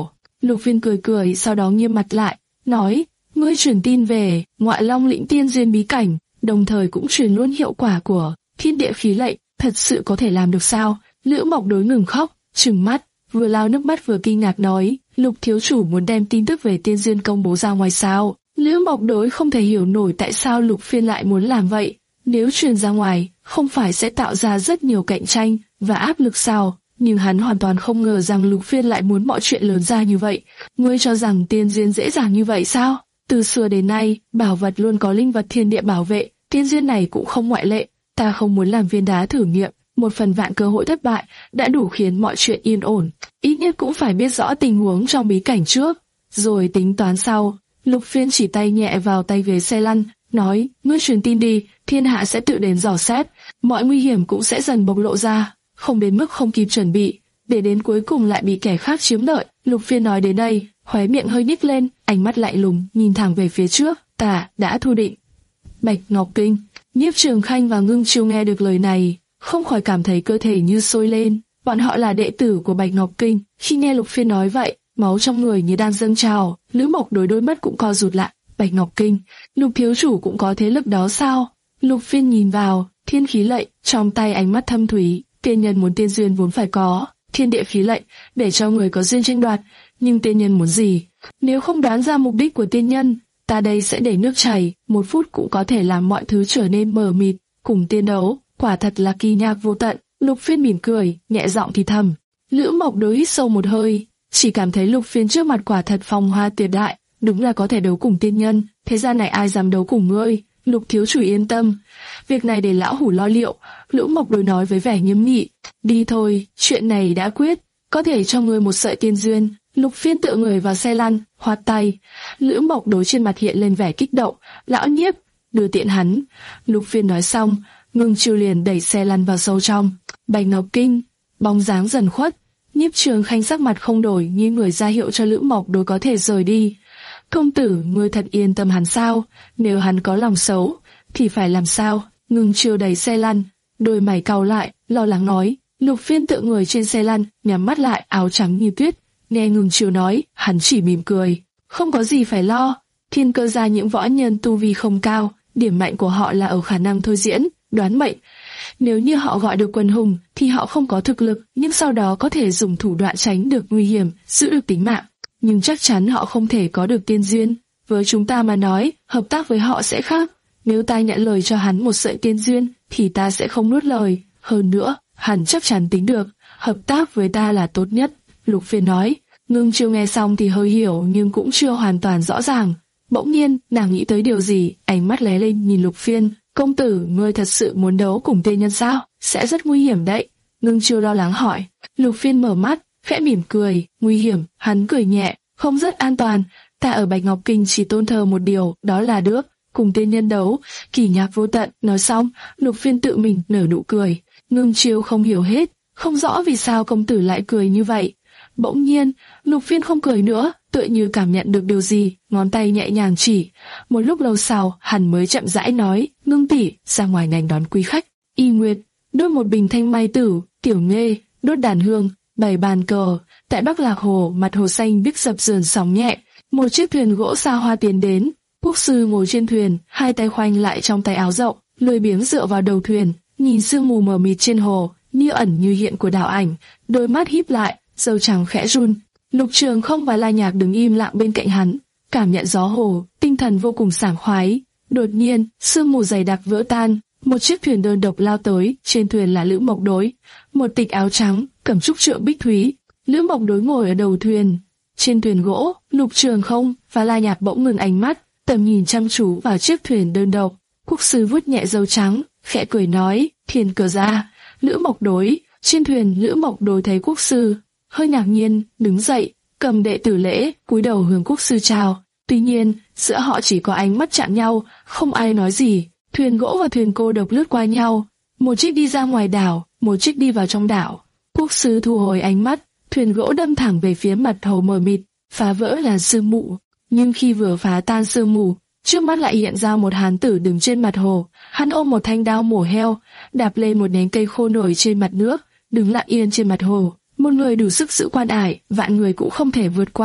B: Lục Phiên cười cười, sau đó nghiêm mặt lại, nói, ngươi truyền tin về Ngoại Long lĩnh tiên duyên bí cảnh, đồng thời cũng truyền luôn hiệu quả của thiên địa khí lệnh, thật sự có thể làm được sao? Lữ Mộc Đối ngừng khóc, trừng mắt, vừa lau nước mắt vừa kinh ngạc nói, Lục thiếu chủ muốn đem tin tức về tiên duyên công bố ra ngoài sao? Lữ Mộc Đối không thể hiểu nổi tại sao Lục Phiên lại muốn làm vậy. Nếu truyền ra ngoài, không phải sẽ tạo ra rất nhiều cạnh tranh và áp lực sao? Nhưng hắn hoàn toàn không ngờ rằng Lục Phiên lại muốn mọi chuyện lớn ra như vậy. Ngươi cho rằng tiên duyên dễ dàng như vậy sao? Từ xưa đến nay, bảo vật luôn có linh vật thiên địa bảo vệ, tiên duyên này cũng không ngoại lệ. Ta không muốn làm viên đá thử nghiệm, một phần vạn cơ hội thất bại đã đủ khiến mọi chuyện yên ổn. Ít nhất cũng phải biết rõ tình huống trong bí cảnh trước, rồi tính toán sau. Lục Phiên chỉ tay nhẹ vào tay ghế xe lăn, nói, ngươi truyền tin đi, thiên hạ sẽ tự đến dò xét, mọi nguy hiểm cũng sẽ dần bộc lộ ra, không đến mức không kịp chuẩn bị, để đến cuối cùng lại bị kẻ khác chiếm lợi. Lục Phiên nói đến đây, khóe miệng hơi nhếch lên, ánh mắt lạnh lùng, nhìn thẳng về phía trước, ta đã thu định. Bạch Ngọc Kinh. Nhiếp Trường Khanh và Ngưng Chiêu nghe được lời này, không khỏi cảm thấy cơ thể như sôi lên. Bọn họ là đệ tử của Bạch Ngọc Kinh, khi nghe Lục Phiên nói vậy, máu trong người như đang dâng trào. Lữ Mộc Đối đôi mắt cũng co rụt lại. Bạch Ngọc Kinh, Lục thiếu chủ cũng có thế lực đó sao? Lục Phiên nhìn vào, thiên khí lệnh, trong tay ánh mắt thâm thúy. Tiên nhân muốn tiên duyên vốn phải có, thiên địa khí lệnh, để cho người có duyên tranh đoạt. Nhưng tiên nhân muốn gì? Nếu không đoán ra mục đích của tiên nhân, ta đây sẽ để nước chảy, một phút cũng có thể làm mọi thứ trở nên mờ mịt. Cùng tiên đấu, quả thật là kỳ nhạc vô tận. Lục Phiên mỉm cười, nhẹ giọng thì thầm. Lữ Mộc Đối hít sâu một hơi, chỉ cảm thấy Lục Phiên trước mặt quả thật phong hoa tuyệt đại, đúng là có thể đấu cùng tiên nhân. Thế gian này ai dám đấu cùng ngươi? Lục thiếu chủ yên tâm, việc này để lão hủ lo liệu. Lữ Mộc Đối nói với vẻ nghiêm nghị. Đi thôi, chuyện này đã quyết, có thể cho ngươi một sợi tiên duyên. Lục Phiên tựa người vào xe lăn, khoát tay. Lữ Mộc Đối trên mặt hiện lên vẻ kích động. Lão Nhiếp, đưa tiện hắn. Lục Phiên nói xong, Ngưng Chiêu liền đẩy xe lăn vào sâu trong Bạch Ngọc Kinh. Bóng dáng dần khuất, Nhiếp Trường Khanh sắc mặt không đổi, như người ra hiệu cho Lữ Mộc Đối có thể rời đi. Công tử, ngươi thật yên tâm hắn sao? Nếu hắn có lòng xấu, thì phải làm sao? Ngưng Chiêu đẩy xe lăn, đôi mày cau lại, lo lắng nói. Lục Phiên tựa người trên xe lăn, nhắm mắt lại, áo trắng như tuyết. Nghe Ngưng Chiêu nói, hắn chỉ mỉm cười. Không có gì phải lo. Thiên Cơ gia những võ nhân tu vi không cao, điểm mạnh của họ là ở khả năng thôi diễn, đoán mệnh. Nếu như họ gọi được quần hùng, thì họ không có thực lực, nhưng sau đó có thể dùng thủ đoạn tránh được nguy hiểm, giữ được tính mạng. Nhưng chắc chắn họ không thể có được tiên duyên. Với chúng ta mà nói, hợp tác với họ sẽ khác. Nếu ta nhận lời cho hắn một sợi tiên duyên, thì ta sẽ không nuốt lời. Hơn nữa, hắn chắc chắn tính được, hợp tác với ta là tốt nhất. Lục Phiên nói. Ngưng Chiêu nghe xong thì hơi hiểu nhưng cũng chưa hoàn toàn rõ ràng. Bỗng nhiên, nàng nghĩ tới điều gì, ánh mắt lóe lên nhìn Lục Phiên. Công tử, ngươi thật sự muốn đấu cùng tiên nhân sao? Sẽ rất nguy hiểm đấy. Ngưng Chiêu lo lắng hỏi. Lục Phiên mở mắt, khẽ mỉm cười. Nguy hiểm? Hắn cười nhẹ. Không rất an toàn. Ta ở Bạch Ngọc Kinh chỉ tôn thờ một điều, đó là đức. Cùng tiên nhân đấu, kỳ nhạc vô tận. Nói xong, Lục Phiên tự mình nở nụ cười. Ngưng Chiêu không hiểu hết, không rõ vì sao công tử lại cười như vậy. Bỗng nhiên, Lục Phiên không cười nữa, tựa như cảm nhận được điều gì, ngón tay nhẹ nhàng chỉ. Một lúc lâu sau, hắn mới chậm rãi nói, Ngưng tỷ, ra ngoài ngành đón quý khách. Y Nguyệt, đốt một bình thanh mai tử, Tiểu Nghê, đốt đàn hương, bày bàn cờ. Tại Bắc Lạc Hồ, mặt hồ xanh biếc dập dờn sóng nhẹ. Một chiếc thuyền gỗ xa hoa tiến đến. Quốc sư ngồi trên thuyền, hai tay khoanh lại trong tay áo rộng, lười biếng dựa vào đầu thuyền, nhìn sương mù mờ mịt trên hồ, như ẩn như hiện của đạo ảnh, đôi mắt híp lại, râu trắng khẽ run. Lục Trường Không và La Nhạc đứng im lặng bên cạnh hắn, cảm nhận gió hồ, tinh thần vô cùng sảng khoái. Đột nhiên, sương mù dày đặc vỡ tan, một chiếc thuyền đơn độc lao tới, trên thuyền là Lữ Mộc Đối, một tịch áo trắng, cầm trúc trượng bích thúy. Lữ Mộc Đối ngồi ở đầu thuyền. Trên thuyền gỗ, Lục Trường Không và La Nhạc bỗng ngừng ánh mắt, tầm nhìn chăm chú vào chiếc thuyền đơn độc. Quốc sư vuốt nhẹ râu trắng, khẽ cười nói, Thiên Cơ gia. Lữ Mộc Đối. Trên thuyền, Lữ Mộc Đối thấy quốc sư, hơi ngạc nhiên, đứng dậy, cầm đệ tử lễ, cúi đầu hướng quốc sư chào. Tuy nhiên, giữa họ chỉ có ánh mắt chạm nhau, không ai nói gì. Thuyền gỗ và thuyền cô độc lướt qua nhau, một chiếc đi ra ngoài đảo, một chiếc đi vào trong đảo. Quốc sư thu hồi ánh mắt, thuyền gỗ đâm thẳng về phía mặt hồ mờ mịt, phá vỡ làn sương mù. Nhưng khi vừa phá tan sương mù, trước mắt lại hiện ra một hán tử đứng trên mặt hồ. Hắn ôm một thanh đao mổ heo, đạp lên một nhánh cây khô nổi trên mặt nước, đứng lặng yên trên mặt hồ. Một người đủ sức giữ quan ải, vạn người cũng không thể vượt qua.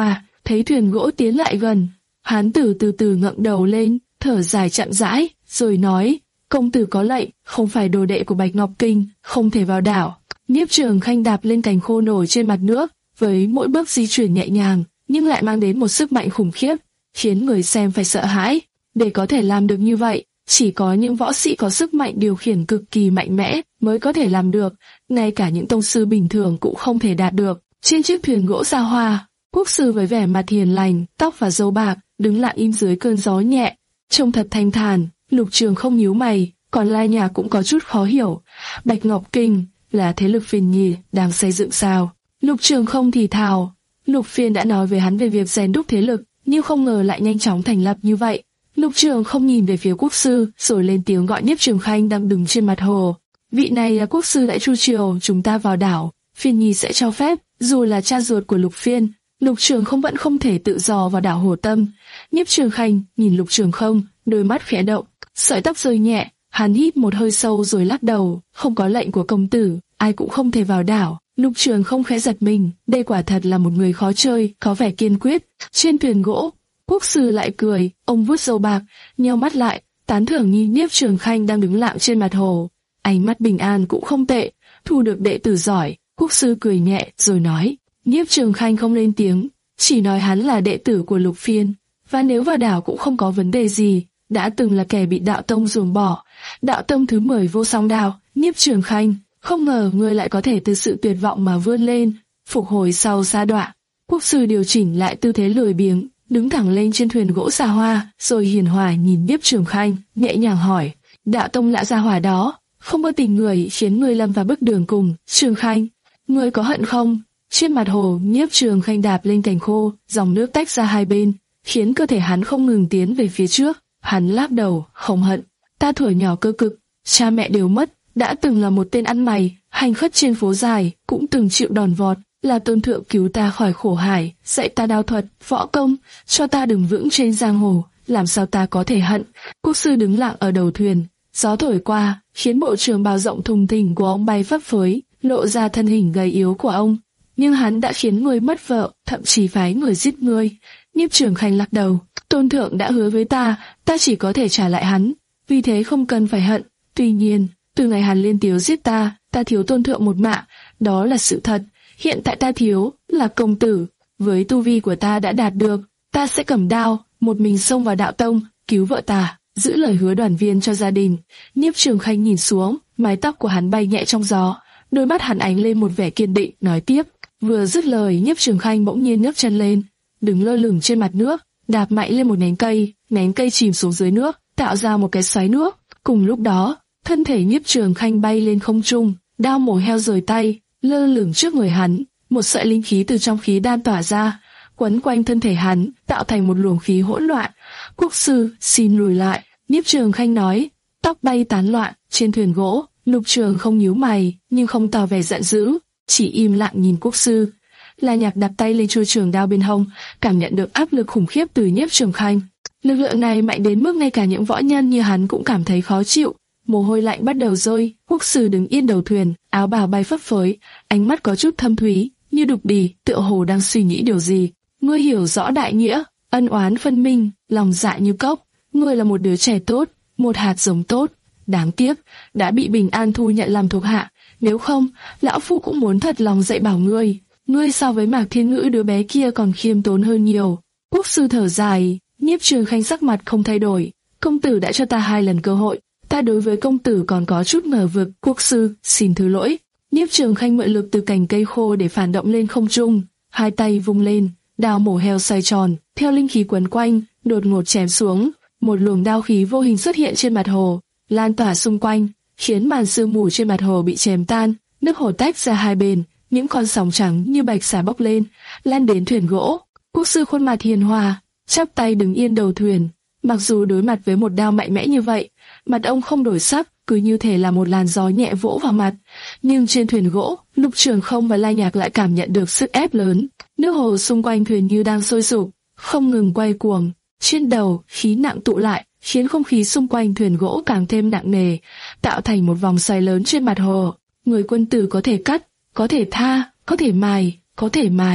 B: thấy thuyền gỗ tiến lại gần, hắn từ từ từ ngẩng đầu lên, thở dài chậm rãi, rồi nói, công tử có lệnh, không phải đồ đệ của Bạch Ngọc Kinh, không thể vào đảo. Nhiếp Trường Khanh đạp lên cành khô nổi trên mặt nước, với mỗi bước di chuyển nhẹ nhàng, nhưng lại mang đến một sức mạnh khủng khiếp, khiến người xem phải sợ hãi. Để có thể làm được như vậy, chỉ có những võ sĩ có sức mạnh điều khiển cực kỳ mạnh mẽ mới có thể làm được, ngay cả những tông sư bình thường cũng không thể đạt được. Trên chiếc thuyền gỗ xa hoa, quốc sư với vẻ mặt hiền lành, tóc và râu bạc, đứng lặng im dưới cơn gió nhẹ, trông thật thanh thản. Lục Trường không nhíu mày, còn Lai Nhạc cũng có chút khó hiểu. Bạch Ngọc Kinh là thế lực phiền nhì đang xây dựng sao? Lục Trường không thì thào. Lục Phiên đã nói với hắn về việc rèn đúc thế lực, nhưng không ngờ lại nhanh chóng thành lập như vậy. Lục Trường không nhìn về phía quốc sư, rồi lên tiếng gọi Nhiếp Trường Khanh đang đứng trên mặt hồ. Vị này là quốc sư Đại Chu Triều, chúng ta vào đảo, Phiên nhi sẽ cho phép. Dù là cha ruột của Lục Phiên, Lục Trường không vẫn không thể tự do vào đảo Hồ Tâm. Nhiếp Trường Khanh nhìn Lục Trường không, đôi mắt khẽ động, sợi tóc rơi nhẹ, hắn hít một hơi sâu rồi lắc đầu, không có lệnh của công tử, ai cũng không thể vào đảo. Lục Trường không khẽ giật mình, đây quả thật là một người khó chơi, có vẻ kiên quyết. Trên thuyền gỗ, quốc sư lại cười, ông vuốt râu bạc, nheo mắt lại, tán thưởng nhìn Nhiếp Trường Khanh đang đứng lặng trên mặt hồ. Ánh mắt bình an cũng không tệ, thu được đệ tử giỏi. Quốc sư cười nhẹ rồi nói, Nhiếp Trường Khanh không lên tiếng, chỉ nói hắn là đệ tử của Lục Phiên, và nếu vào đảo cũng không có vấn đề gì, đã từng là kẻ bị đạo tông ruồng bỏ. Đạo tông thứ mười vô song đao, Nhiếp Trường Khanh, không ngờ ngươi lại có thể từ sự tuyệt vọng mà vươn lên, phục hồi sau sa đọa. Quốc sư điều chỉnh lại tư thế lười biếng, đứng thẳng lên trên thuyền gỗ xa hoa, rồi hiền hòa nhìn Nhiếp Trường Khanh, nhẹ nhàng hỏi, đạo tông lã gia hỏa đó, không có tình người khiến ngươi lâm vào bước đường cùng. Trường Khanh, ngươi có hận không? Trên mặt hồ, Nhiếp Trường Khanh đạp lên cành khô, dòng nước tách ra hai bên, khiến cơ thể hắn không ngừng tiến về phía trước. Hắn lắc đầu, không hận. Ta thuở nhỏ cơ cực, cha mẹ đều mất, đã từng là một tên ăn mày, hành khất trên phố dài, cũng từng chịu đòn vọt, là tôn thượng cứu ta khỏi khổ hải, dạy ta đao thuật, võ công, cho ta đứng vững trên giang hồ, làm sao ta có thể hận? Quốc sư đứng lặng ở đầu thuyền, gió thổi qua, khiến bộ trường bào rộng thùng thình của ông bay phấp phới, lộ ra thân hình gầy yếu của ông. Nhưng hắn đã khiến người mất vợ, thậm chí phái người giết người. Nhiếp Trường Khanh lắc đầu, tôn thượng đã hứa với ta, ta chỉ có thể trả lại hắn, vì thế không cần phải hận. Tuy nhiên, từ ngày hắn lên tiếng giết ta, ta thiếu tôn thượng một mạng, đó là sự thật. Hiện tại ta thiếu là công tử, với tu vi của ta đã đạt được, ta sẽ cầm đao, một mình xông vào đạo tông, cứu vợ ta, giữ lời hứa đoàn viên cho gia đình. Nhiếp Trường Khanh nhìn xuống, mái tóc của hắn bay nhẹ trong gió, đôi mắt hắn ánh lên một vẻ kiên định, nói tiếp. Vừa dứt lời, Nhiếp Trường Khanh bỗng nhiên nhấc chân lên, đứng lơ lửng trên mặt nước, đạp mạnh lên một nhánh cây, nhánh cây chìm xuống dưới nước, tạo ra một cái xoáy nước. Cùng lúc đó, thân thể Nhiếp Trường Khanh bay lên không trung, đao mổ heo rời tay, lơ lửng trước người hắn, một sợi linh khí từ trong khí đan tỏa ra, quấn quanh thân thể hắn, tạo thành một luồng khí hỗn loạn. Quốc sư, xin lùi lại, Nhiếp Trường Khanh nói. Tóc bay tán loạn trên thuyền gỗ, Lục Trường không nhíu mày, nhưng không tỏ vẻ giận dữ, chỉ im lặng nhìn quốc sư. La Nhạc đặt tay lên chuôi trường đao bên hông, cảm nhận được áp lực khủng khiếp từ Nhiếp Trường Khanh. Lực lượng này mạnh đến mức ngay cả những võ nhân như hắn cũng cảm thấy khó chịu. Mồ hôi lạnh bắt đầu rơi. Quốc sư đứng yên đầu thuyền, áo bào bay phấp phới, ánh mắt có chút thâm thúy, như đục đì, tựa hồ đang suy nghĩ điều gì. Ngươi hiểu rõ đại nghĩa, ân oán phân minh, lòng dạ như cốc. Ngươi là một đứa trẻ tốt, một hạt giống tốt. Đáng tiếc, đã bị Bình An thu nhận làm thuộc hạ. Nếu không, lão phu cũng muốn thật lòng dạy bảo ngươi. Ngươi so với Mạc Thiên Ngữ đứa bé kia còn khiêm tốn hơn nhiều. Quốc sư thở dài. Nhiếp Trường Khanh sắc mặt không thay đổi. Công tử đã cho ta hai lần cơ hội, ta đối với công tử còn có chút ngờ vực. Quốc sư, xin thứ lỗi. Nhiếp Trường Khanh mượn lực từ cành cây khô để phản động lên không trung, hai tay vung lên, đao mổ heo xoay tròn, theo linh khí quấn quanh, đột ngột chém xuống. Một luồng đao khí vô hình xuất hiện trên mặt hồ, lan tỏa xung quanh, khiến màn sương mù trên mặt hồ bị chém tan, nước hồ tách ra hai bên, những con sóng trắng như bạch xà bốc lên, lan đến thuyền gỗ. Quốc sư khuôn mặt hiền hòa, chắp tay đứng yên đầu thuyền. Mặc dù đối mặt với một đao mạnh mẽ như vậy, mặt ông không đổi sắc, cứ như thể là một làn gió nhẹ vỗ vào mặt. Nhưng trên thuyền gỗ, Lục Trường Không và La Nhạc lại cảm nhận được sức ép lớn. Nước hồ xung quanh thuyền như đang sôi sục, không ngừng quay cuồng. Trên đầu, khí nặng tụ lại, khiến không khí xung quanh thuyền gỗ càng thêm nặng nề, tạo thành một vòng xoáy lớn trên mặt hồ. Người quân tử có thể cắt, có thể tha, có thể mài, có thể mài.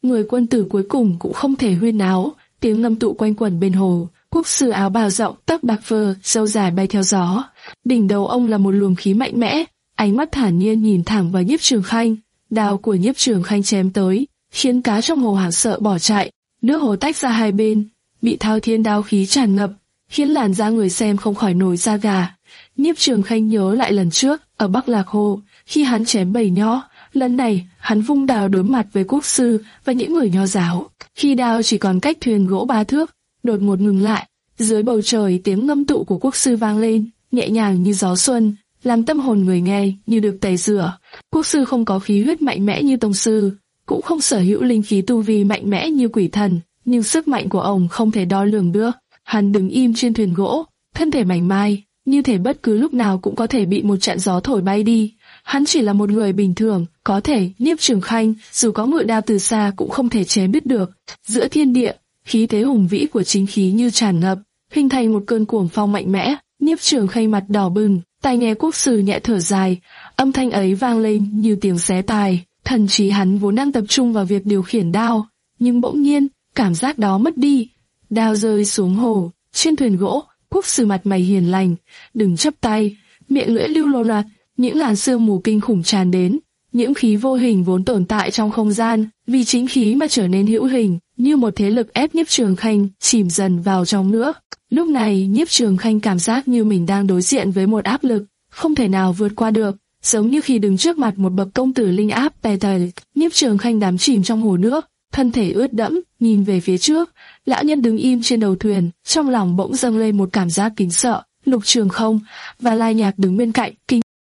B: người quân tử cuối cùng cũng không thể huyên náo. Tiếng ngâm tụ quanh quẩn bên hồ. Quốc sư áo bào rộng, tóc bạc phơ, râu dài bay theo gió. Đỉnh đầu ông là một luồng khí mạnh mẽ, ánh mắt thản nhiên nhìn thẳng vào Nhiếp Trường Khanh. Đao của Nhiếp Trường Khanh chém tới, khiến cá trong hồ hoảng sợ bỏ chạy. Nước hồ tách ra hai bên, bị thao thiên đao khí tràn ngập, khiến làn da người xem không khỏi nổi da gà. Nhiếp Trường Khanh nhớ lại lần trước ở Bắc Lạc Hồ, khi hắn chém bầy nho, lần này hắn vung đao đối mặt với quốc sư và những người nho giáo. Khi đao chỉ còn cách thuyền gỗ ba thước, đột ngột ngừng lại, dưới bầu trời tiếng ngâm tụ của quốc sư vang lên, nhẹ nhàng như gió xuân, làm tâm hồn người nghe như được tẩy rửa. Quốc sư không có khí huyết mạnh mẽ như tông sư, cũng không sở hữu linh khí tu vi mạnh mẽ như quỷ thần, nhưng sức mạnh của ông không thể đo lường được. Hắn đứng im trên thuyền gỗ, thân thể mảnh mai, như thể bất cứ lúc nào cũng có thể bị một trận gió thổi bay đi. Hắn chỉ là một người bình thường, có thể Nhiếp Trường Khanh dù có ngự đao từ xa cũng không thể chém biết được. Giữa thiên địa, khí thế hùng vĩ của chính khí như tràn ngập, hình thành một cơn cuồng phong mạnh mẽ. Nhiếp Trường Khanh mặt đỏ bừng, tai nghe quốc sư nhẹ thở dài, âm thanh ấy vang lên như tiếng xé tai. Thần trí hắn vốn đang tập trung vào việc điều khiển đao, nhưng bỗng nhiên cảm giác đó mất đi. Đao rơi xuống hồ, trên thuyền gỗ, quốc sư mặt mày hiền lành, đừng chắp tay, miệng lưỡi lưu lô loạt, những làn sương mù kinh khủng tràn đến, những khí vô hình vốn tồn tại trong không gian, vì chính khí mà trở nên hữu hình, như một thế lực ép Nhiếp Trường Khanh chìm dần vào trong nước. Lúc này Nhiếp Trường Khanh cảm giác như mình đang đối diện với một áp lực không thể nào vượt qua được, giống như khi đứng trước mặt một bậc công tử linh áp tè tè. Nhiếp Trường Khanh đắm chìm trong hồ nước, thân thể ướt đẫm, nhìn về phía trước. Lão nhân đứng im trên đầu thuyền, trong lòng bỗng dâng lên một cảm giác kính sợ. Lục Trường Không và Lai Nhạc đứng bên cạnh, kinh.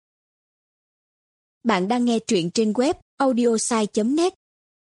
C: Bạn đang nghe truyện trên web audiosai chấm net.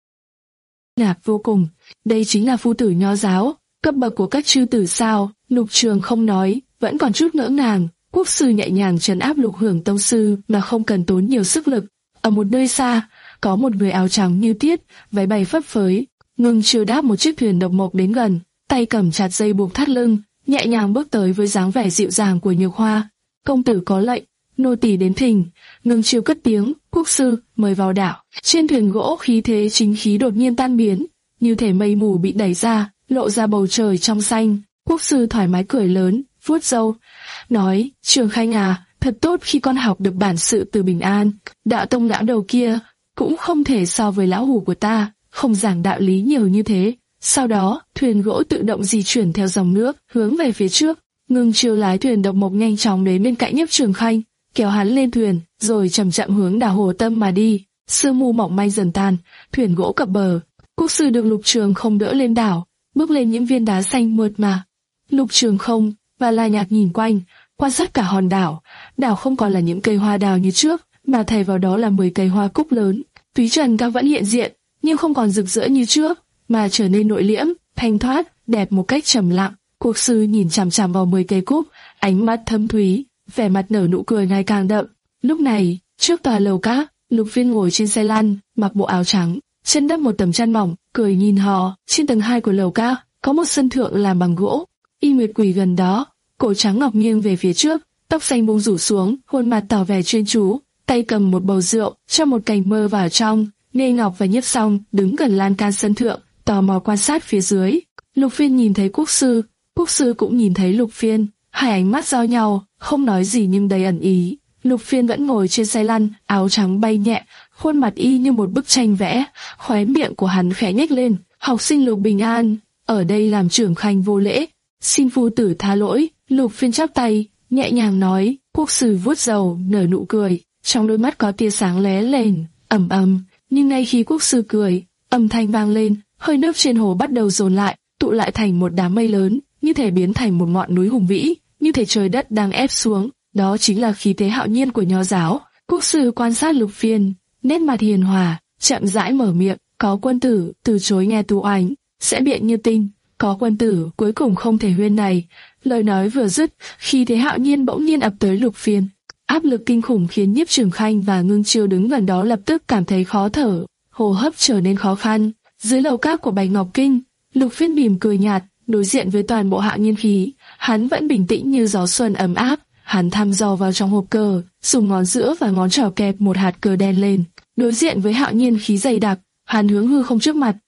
B: Ngạc vô cùng, đây chính là phu tử nho giáo, cấp bậc của các chư tử sao? Lục Trường Không nói, vẫn còn chút ngỡ ngàng. Quốc sư nhẹ nhàng trấn áp Lục Hưởng tông sư mà không cần tốn nhiều sức lực. Ở một nơi xa, có một người áo trắng như tiết, váy bay phấp phới, ngừng chiều đáp một chiếc thuyền độc mộc đến gần, tay cầm chặt dây buộc thắt lưng, nhẹ nhàng bước tới với dáng vẻ dịu dàng của Nhược Hoa. Công tử có lệnh, nô tỳ đến thỉnh. Ngừng chiều cất tiếng, quốc sư mời vào đảo. Trên thuyền gỗ khí thế chính khí đột nhiên tan biến, như thể mây mù bị đẩy ra, lộ ra bầu trời trong xanh. Quốc sư thoải mái cười lớn, vuốt râu, nói: Trường Khanh à, thật tốt khi con học được bản sự từ Bình An. Đạo tông lão đầu kia cũng không thể so với lão hủ của ta, không giảng đạo lý nhiều như thế. Sau đó, thuyền gỗ tự động di chuyển theo dòng nước, hướng về phía trước. Ngưng chiều lái thuyền độc mộc nhanh chóng đến bên cạnh Nhiếp Trường Khanh, kéo hắn lên thuyền, rồi chậm chậm hướng đảo Hồ Tâm mà đi. Sương mù mỏng manh dần tan, thuyền gỗ cập bờ. Quốc sư được Lục Trường Không đỡ lên đảo, bước lên những viên đá xanh mượt mà. Lục Trường Không và Lai Nhạc nhìn quanh, quan sát cả hòn đảo. Đảo không còn là những cây hoa đào như trước, mà thay vào đó là mười cây hoa cúc lớn. Túy trần cao vẫn hiện diện, nhưng không còn rực rỡ như trước, mà trở nên nội liễm, thanh thoát, đẹp một cách trầm lặng. Quốc sư nhìn chằm chằm vào mười cây cúc, ánh mắt thâm thúy, vẻ mặt nở nụ cười ngày càng đậm. Lúc này, trước tòa lầu cát, Lục Phiên ngồi trên xe lăn, mặc bộ áo trắng, chân đắp một tấm chăn mỏng, cười nhìn họ. Trên tầng hai của lầu cát có một sân thượng làm bằng gỗ, Y Nguyệt quỳ gần đó, cổ trắng ngọc nghiêng về phía trước, tóc xanh buông rủ xuống, khuôn mặt tỏ vẻ chuyên chú, tay cầm một bầu rượu, cho một cành mơ vào trong. Nghê Ngọc và Nhiếp Song đứng gần lan can sân thượng, tò mò quan sát phía dưới. Lục Phiên nhìn thấy quốc sư, quốc sư cũng nhìn thấy Lục Phiên, hai ánh mắt giao nhau, không nói gì nhưng đầy ẩn ý. Lục Phiên vẫn ngồi trên xe lăn, áo trắng bay nhẹ, khuôn mặt y như một bức tranh vẽ, khóe miệng của hắn khẽ nhếch lên. Học sinh Lục Bình An, ở đây làm Trưởng Khanh vô lễ, xin phu tử tha lỗi. Lục Phiên chắp tay, nhẹ nhàng nói. Quốc sư vuốt râu, nở nụ cười, trong đôi mắt có tia sáng lóe lên, ầm ầm. Nhưng ngay khi quốc sư cười, âm thanh vang lên, hơi nước trên hồ bắt đầu dồn lại, tụ lại thành một đám mây lớn, như thể biến thành một ngọn núi hùng vĩ, như thể trời đất đang ép xuống. Đó chính là khí thế hạo nhiên của nho giáo. Quốc sư quan sát Lục Phiên, nét mặt hiền hòa, chậm rãi mở miệng. Có quân tử từ chối nghe tú oánh, sẽ biện như tinh. Có quân tử cuối cùng không thể huyên này. Lời nói vừa dứt, khí thế hạo nhiên bỗng nhiên ập tới Lục Phiên. Áp lực kinh khủng khiến Nhiếp Trường Khanh và Ngưng Chiêu đứng gần đó lập tức cảm thấy khó thở, hô hấp trở nên khó khăn. Dưới lầu cát của Bạch Ngọc Kinh, Lục Phiên mỉm cười nhạt, đối diện với toàn bộ hạo nhiên khí, hắn vẫn bình tĩnh như gió xuân ấm áp. Hắn thăm dò vào trong hộp cờ, dùng ngón giữa và ngón trỏ kẹp một hạt cờ đen lên. Đối diện với hạo nhiên khí dày đặc, hắn hướng hư không trước mặt,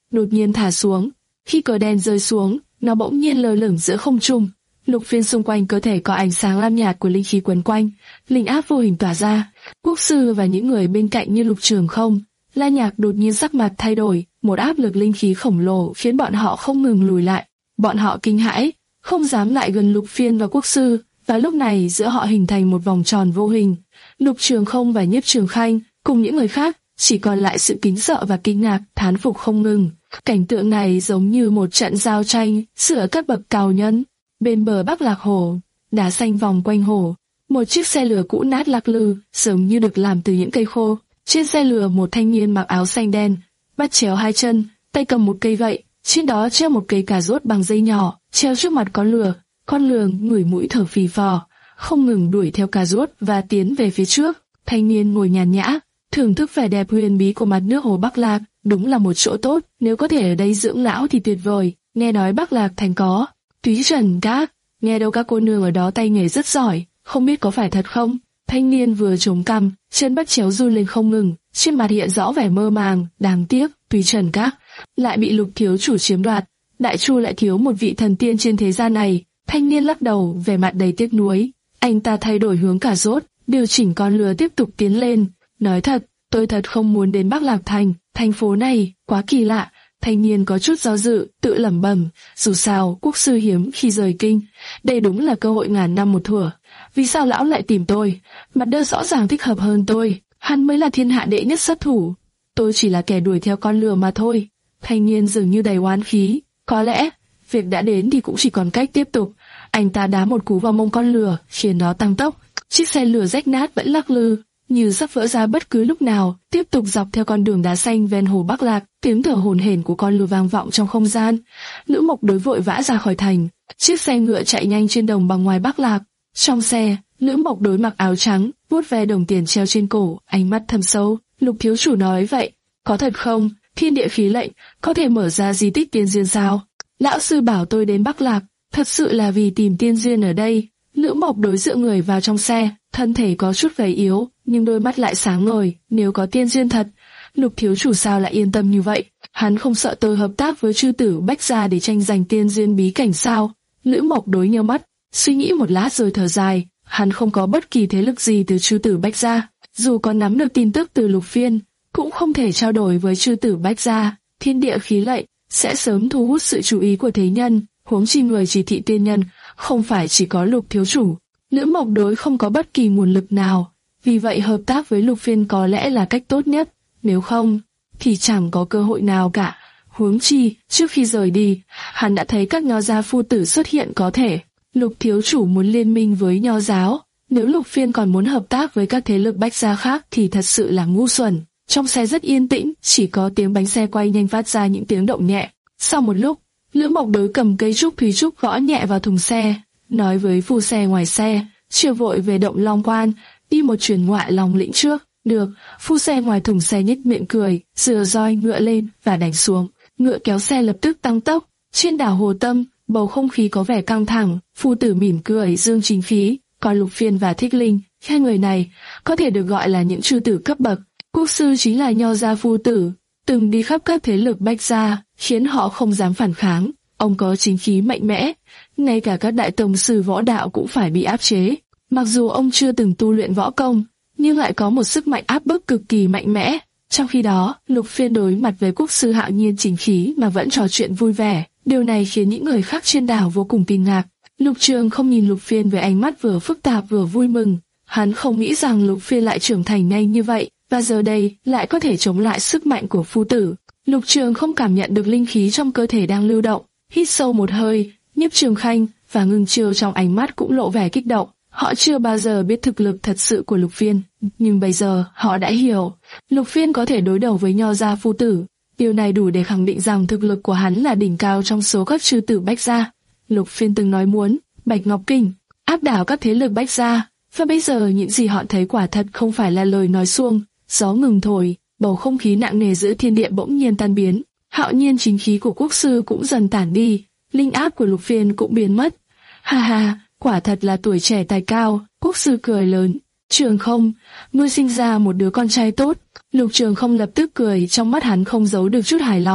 B: đột nhiên thả xuống. Khi cờ đen rơi xuống, nó bỗng nhiên lơ lửng giữa không trung. Lục Phiên xung quanh cơ thể có ánh sáng lam nhạt của linh khí quấn quanh, linh áp vô hình tỏa ra. Quốc sư và những người bên cạnh như Lục Trường Không, La Nhạc đột nhiên sắc mặt thay đổi, một áp lực linh khí khổng lồ khiến bọn họ không ngừng lùi lại. Bọn họ kinh hãi, không dám lại gần Lục Phiên và quốc sư, và lúc này giữa họ hình thành một vòng tròn vô hình. Lục Trường Không và Nhiếp Trường Khanh cùng những người khác chỉ còn lại sự kính sợ và kinh ngạc, thán phục không ngừng. Cảnh tượng này giống như một trận giao tranh giữa các bậc cao nhân. Bên bờ Bắc Lạc Hồ, đá xanh vòng quanh hồ, một chiếc xe lửa cũ nát lắc lư, giống như được làm từ những cây khô. Trên xe lửa một thanh niên mặc áo xanh đen, bắt chéo hai chân, tay cầm một cây gậy, trên đó treo một cây cà rốt bằng dây nhỏ, treo trước mặt con lừa. Con lừa ngửi mũi thở phì phò, không ngừng đuổi theo cà rốt và tiến về phía trước. Thanh niên ngồi nhàn nhã, thưởng thức vẻ đẹp huyền bí của mặt nước hồ Bắc Lạc. Đúng là một chỗ tốt, nếu có thể ở đây dưỡng lão thì tuyệt vời. Nghe nói Bắc Lạc thành có Túy Trần Các, nghe đâu các cô nương ở đó tay nghề rất giỏi, không biết có phải thật không? Thanh niên vừa chống cằm, chân bắt chéo run lên không ngừng, trên mặt hiện rõ vẻ mơ màng. Đáng tiếc, Túy Trần Các lại bị Lục thiếu chủ chiếm đoạt. Đại Chu lại thiếu một vị thần tiên trên thế gian này. Thanh niên lắc đầu, vẻ mặt đầy tiếc nuối. Anh ta thay đổi hướng cà rốt, điều chỉnh con lừa tiếp tục tiến lên. Nói thật, tôi thật không muốn đến Bắc Lạc Thành, thành phố này quá kỳ lạ. Thanh niên có chút do dự, tự lẩm bẩm, dù sao quốc sư hiếm khi rời kinh, đây đúng là cơ hội ngàn năm một thủa. Vì sao lão lại tìm tôi? Mặt đơ rõ ràng thích hợp hơn tôi, hắn mới là thiên hạ đệ nhất sát thủ, tôi chỉ là kẻ đuổi theo con lừa mà thôi. Thanh niên dường như đầy oán khí, có lẽ việc đã đến thì cũng chỉ còn cách tiếp tục. Anh ta đá một cú vào mông con lừa, khiến nó tăng tốc. Chiếc xe lửa rách nát vẫn lắc lư, như sắp vỡ ra bất cứ lúc nào. Tiếp tục dọc theo con đường đá xanh ven hồ Bắc Lạc, tiếng thở hổn hển của con lừa vang vọng trong không gian. Lữ Mộc Đối vội vã ra khỏi thành. Chiếc xe ngựa chạy nhanh trên đồng bằng ngoài Bắc Lạc. Trong xe, Lữ Mộc Đối mặc áo trắng, vuốt ve đồng tiền treo trên cổ, ánh mắt thâm sâu. Lục thiếu chủ nói vậy, có thật không? Thiên địa khí lệnh có thể mở ra di tích tiên duyên sao? Lão sư bảo tôi đến Bắc Lạc, thật sự là vì tìm tiên duyên ở đây. Lữ Mộc Đối dựa người vào trong xe, thân thể có chút gầy yếu, nhưng đôi mắt lại sáng ngời. Nếu có tiên duyên thật, Lục thiếu chủ sao lại yên tâm như vậy? Hắn không sợ tôi hợp tác với chư tử Bách gia để tranh giành tiên duyên bí cảnh sao? Lữ Mộc Đối nheo mắt, suy nghĩ một lát rồi thở dài. Hắn không có bất kỳ thế lực gì từ chư tử Bách gia, dù có nắm được tin tức từ Lục Phiên, cũng không thể trao đổi với chư tử Bách gia. Thiên địa khí lệnh sẽ sớm thu hút sự chú ý của thế nhân, huống chi người chỉ thị tiên nhân không phải chỉ có Lục thiếu chủ. Lữ Mộc Đối không có bất kỳ nguồn lực nào, vì vậy hợp tác với Lục Phiên có lẽ là cách tốt nhất, nếu không thì chẳng có cơ hội nào cả. Huống chi, trước khi rời đi, hắn đã thấy các nho gia phu tử xuất hiện, có thể Lục thiếu chủ muốn liên minh với nho giáo. Nếu Lục Phiên còn muốn hợp tác với các thế lực Bách gia khác thì thật sự là ngu xuẩn. Trong xe rất yên tĩnh, chỉ có tiếng bánh xe quay nhanh phát ra những tiếng động nhẹ. Sau một lúc, Lữ Mộc Đối cầm cây trúc thủy trúc gõ nhẹ vào thùng xe, nói với phu xe ngoài xe, chưa vội về động Long Quan, đi một chuyến ngoại Long Lĩnh trước. Được. Phu xe ngoài thùng xe nhếch miệng cười, dựa roi ngựa lên và đánh xuống. Ngựa kéo xe lập tức tăng tốc. Trên đảo Hồ Tâm, bầu không khí có vẻ căng thẳng. Phu tử mỉm cười dương chính khí, còn Lục Phiên và Thích Linh, hai người này có thể được gọi là những chư tử cấp bậc. Quốc sư chính là nho gia phu tử, từng đi khắp các thế lực Bách gia, khiến họ không dám phản kháng. Ông có chính khí mạnh mẽ, ngay cả các đại tông sư võ đạo cũng phải bị áp chế. Mặc dù ông chưa từng tu luyện võ công, nhưng lại có một sức mạnh áp bức cực kỳ mạnh mẽ. Trong khi đó, Lục Phiên đối mặt với quốc sư hạo nhiên chính khí mà vẫn trò chuyện vui vẻ. Điều này khiến những người khác trên đảo vô cùng kinh ngạc. Lục Trường không nhìn Lục Phiên với ánh mắt vừa phức tạp vừa vui mừng. Hắn không nghĩ rằng Lục Phiên lại trưởng thành nhanh như vậy, và giờ đây lại có thể chống lại sức mạnh của phu tử. Lục Trường không cảm nhận được linh khí trong cơ thể đang lưu động. Hít sâu một hơi, Nhiếp Trường Khanh và Ngưng Chiêu trong ánh mắt cũng lộ vẻ kích động. Họ chưa bao giờ biết thực lực thật sự của Lục Phiên, nhưng bây giờ họ đã hiểu. Lục Phiên có thể đối đầu với nho gia phu tử. Điều này đủ để khẳng định rằng thực lực của hắn là đỉnh cao trong số các chư tử Bách gia. Lục Phiên từng nói muốn Bạch Ngọc Kinh áp đảo các thế lực Bách gia, và bây giờ những gì họ thấy quả thật không phải là lời nói suông. Gió ngừng thổi, bầu không khí nặng nề giữa thiên địa bỗng nhiên tan biến. Hạo nhiên chính khí của quốc sư cũng dần tản đi, linh áp của Lục Phiên cũng biến mất. Ha ha, quả thật là tuổi trẻ tài cao. Quốc sư cười lớn. Trường Không, ngươi sinh ra một đứa con trai tốt. Lục Trường Không lập tức cười, trong mắt hắn không giấu được chút hài lòng.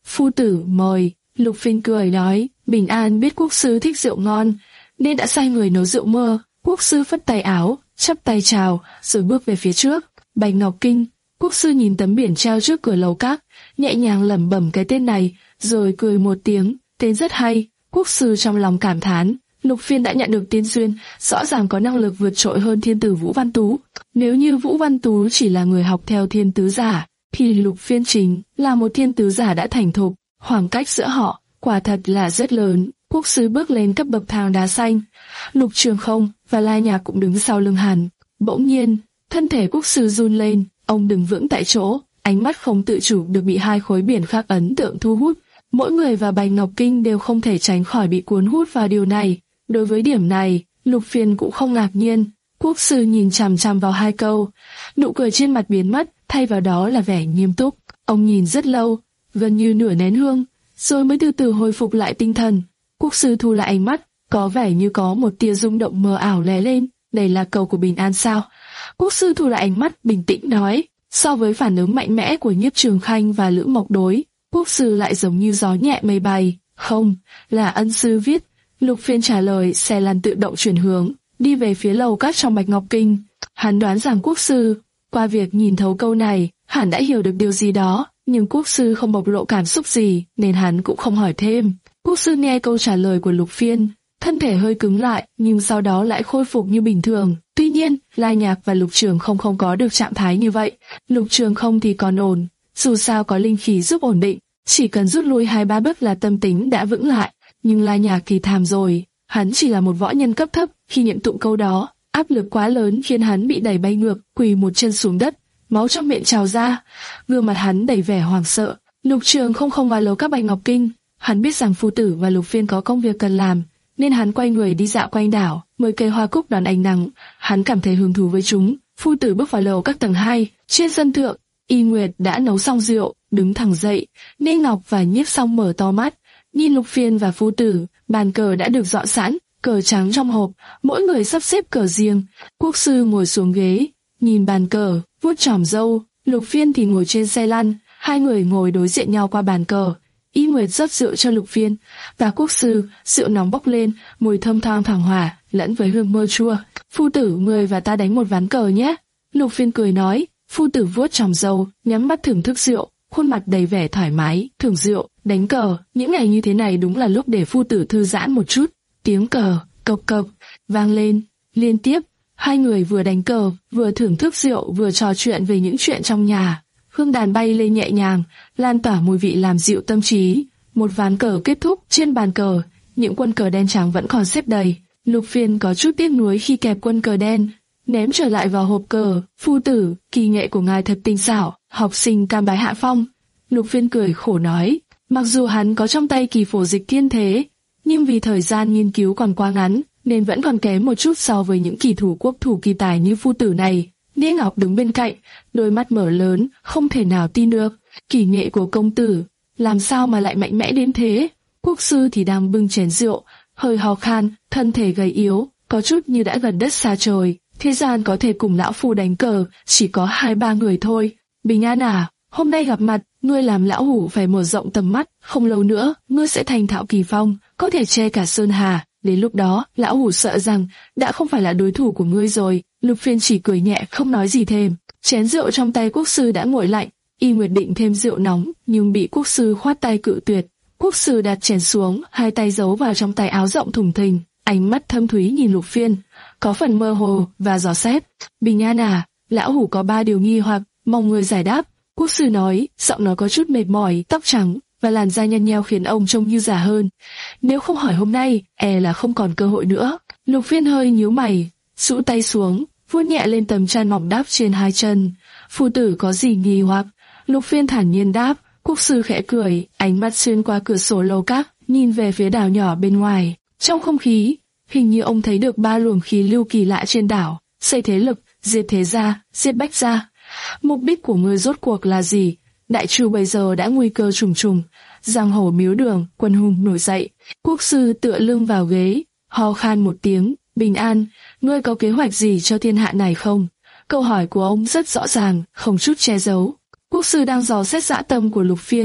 B: Phu tử mời. Lục Phiên cười nói, Bình An biết quốc sư thích rượu ngon, nên đã sai người nấu rượu mơ. Quốc sư phất tay áo, chắp tay chào, rồi bước về phía trước. Bạch Ngọc Kinh. Quốc sư nhìn tấm biển treo trước cửa lầu các, nhẹ nhàng lẩm bẩm cái tên này, rồi cười một tiếng, tên rất hay. Quốc sư trong lòng cảm thán, Lục Phiên đã nhận được tiên duyên, rõ ràng có năng lực vượt trội hơn thiên tử Vũ Văn Tú. Nếu như Vũ Văn Tú chỉ là người học theo thiên tứ giả, thì Lục Phiên chính là một thiên tứ giả đã thành thục. Khoảng cách giữa họ quả thật là rất lớn. Quốc sư bước lên cấp bậc thang đá xanh. Lục Trường Không và La Nhạc cũng đứng sau lưng hắn. Bỗng nhiên, thân thể quốc sư run lên, ông đứng vững tại chỗ, ánh mắt không tự chủ được bị hai khối biển khắc ấn tượng thu hút. Mỗi người và Bạch Ngọc Kinh đều không thể tránh khỏi bị cuốn hút vào điều này. Đối với điểm này, Lục Phiên cũng không ngạc nhiên. Quốc sư nhìn chằm chằm vào hai câu, nụ cười trên mặt biến mất, thay vào đó là vẻ nghiêm túc. Ông nhìn rất lâu, gần như nửa nén hương, rồi mới từ từ hồi phục lại tinh thần. Quốc sư thu lại ánh mắt, có vẻ như có một tia rung động mờ ảo lóe lên. Đây là cầu của Bình An sao? Quốc sư thu lại ánh mắt, bình tĩnh nói. So với phản ứng mạnh mẽ của Nhiếp Trường Khanh và Lữ Mộc Đối, quốc sư lại giống như gió nhẹ mây bay. Không, là ân sư viết. Lục Phiên trả lời. Xe lăn tự động chuyển hướng, đi về phía lầu các trong Bạch Ngọc Kinh. Hắn đoán rằng quốc sư, qua việc nhìn thấu câu này, hẳn đã hiểu được điều gì đó, nhưng quốc sư không bộc lộ cảm xúc gì, nên hắn cũng không hỏi thêm. Quốc sư nghe câu trả lời của Lục Phiên, thân thể hơi cứng lại, nhưng sau đó lại khôi phục như bình thường. Tuy nhiên, La Nhạc và Lục Trường Không không có được trạng thái như vậy. Lục Trường Không thì còn ổn, dù sao có linh khí giúp ổn định, chỉ cần rút lui hai ba bước là tâm tính đã vững lại. Nhưng La Nhạc thì thảm rồi, hắn chỉ là một võ nhân cấp thấp, khi niệm tụng câu đó, áp lực quá lớn khiến hắn bị đẩy bay ngược, quỳ một chân xuống đất, máu trong miệng trào ra, gương mặt hắn đầy vẻ hoảng sợ. Lục Trường Không không vào lầu các Bạch Ngọc Kinh, hắn biết rằng phu tử và Lục Phiên có công việc cần làm, nên hắn quay người đi dạo quanh đảo, mười cây hoa cúc đón ánh nắng, hắn cảm thấy hứng thú với chúng. Phu tử bước vào lầu các tầng hai, trên sân thượng, Y Nguyệt đã nấu xong rượu, đứng thẳng dậy. Nê Ngọc và Nhiếp Song mở to mắt, nhìn Lục Phiên và phu tử. Bàn cờ đã được dọn sẵn, cờ trắng trong hộp, mỗi người sắp xếp cờ riêng. Quốc sư ngồi xuống ghế, nhìn bàn cờ, vuốt chòm râu. Lục Phiên thì ngồi trên xe lăn, hai người ngồi đối diện nhau qua bàn cờ. Y Nguyệt rót rượu cho Lục Phiên và quốc sư, rượu nóng bốc lên, mùi thơm tho thoảng hòa, lẫn với hương mơ chua. Phu tử, người và ta đánh một ván cờ nhé. Lục Phiên cười nói. Phu tử vuốt chòm râu, nhắm mắt thưởng thức rượu, khuôn mặt đầy vẻ thoải mái. Thưởng rượu, đánh cờ, những ngày như thế này đúng là lúc để phu tử thư giãn một chút. Tiếng cờ, cộc cộc, vang lên, liên tiếp. Hai người vừa đánh cờ, vừa thưởng thức rượu, vừa trò chuyện về những chuyện trong nhà. Hương đàn bay lên nhẹ nhàng, lan tỏa mùi vị làm dịu tâm trí. Một ván cờ kết thúc, trên bàn cờ, những quân cờ đen trắng vẫn còn xếp đầy. Lục Phiên có chút tiếc nuối khi kẹp quân cờ đen, ném trở lại vào hộp cờ. Phu tử, kỳ nghệ của ngài thật tinh xảo, học sinh cam bái hạ phong. Lục Phiên cười khổ nói, mặc dù hắn có trong tay kỳ phổ dịch thiên thế, nhưng vì thời gian nghiên cứu còn quá ngắn, nên vẫn còn kém một chút so với những kỳ thủ quốc thủ kỳ tài như phu tử này. Niê Ngọc đứng bên cạnh, đôi mắt mở lớn, không thể nào tin được. Kỳ nghệ của công tử, làm sao mà lại mạnh mẽ đến thế? Quốc sư thì đang bưng chén rượu, hơi ho khan, thân thể gầy yếu, có chút như đã gần đất xa trời. Thế gian có thể cùng lão phu đánh cờ, chỉ có hai ba người thôi. Bình An à, hôm nay gặp mặt, ngươi làm lão hủ phải mở rộng tầm mắt, không lâu nữa, ngươi sẽ thành thạo kỳ phong, có thể che cả sơn hà. Đến lúc đó, lão hủ sợ rằng đã không phải là đối thủ của ngươi rồi. Lục Phiên chỉ cười nhẹ, không nói gì thêm. Chén rượu trong tay quốc sư đã nguội lạnh. Y Nguyệt định thêm rượu nóng, nhưng bị quốc sư khoát tay cự tuyệt. Quốc sư đặt chén xuống, hai tay giấu vào trong tay áo rộng thùng thình, ánh mắt thâm thúy nhìn Lục Phiên, có phần mơ hồ và dò xét. Bình An à, lão hủ có ba điều nghi hoặc, mong người giải đáp. Quốc sư nói, giọng nói có chút mệt mỏi, tóc trắng và làn da nhăn nheo khiến ông trông như già hơn. Nếu không hỏi hôm nay, e là không còn cơ hội nữa. Lục Phiên hơi nhíu mày, rũ tay xuống, vuốt nhẹ lên tấm chăn mỏng đắp trên hai chân. Phu tử có gì nghi hoặc? Lục Phiên thản nhiên đáp. Quốc sư khẽ cười, ánh mắt xuyên qua cửa sổ lầu các, nhìn về phía đảo nhỏ bên ngoài. Trong không khí, hình như ông thấy được ba luồng khí lưu kỳ lạ trên đảo. Xây thế lực, diệt thế gia, giết bách gia. Mục đích của ngươi rốt cuộc là gì? Đại Chu bây giờ đã nguy cơ trùng trùng, giang hồ miếu đường, quân hùng nổi dậy. Quốc sư tựa lưng vào ghế, ho khan một tiếng. Bình An, ngươi có kế hoạch gì cho thiên hạ này không? Câu hỏi của ông rất rõ ràng, không chút che giấu. Quốc sư đang dò xét dã tâm của Lục Phiên,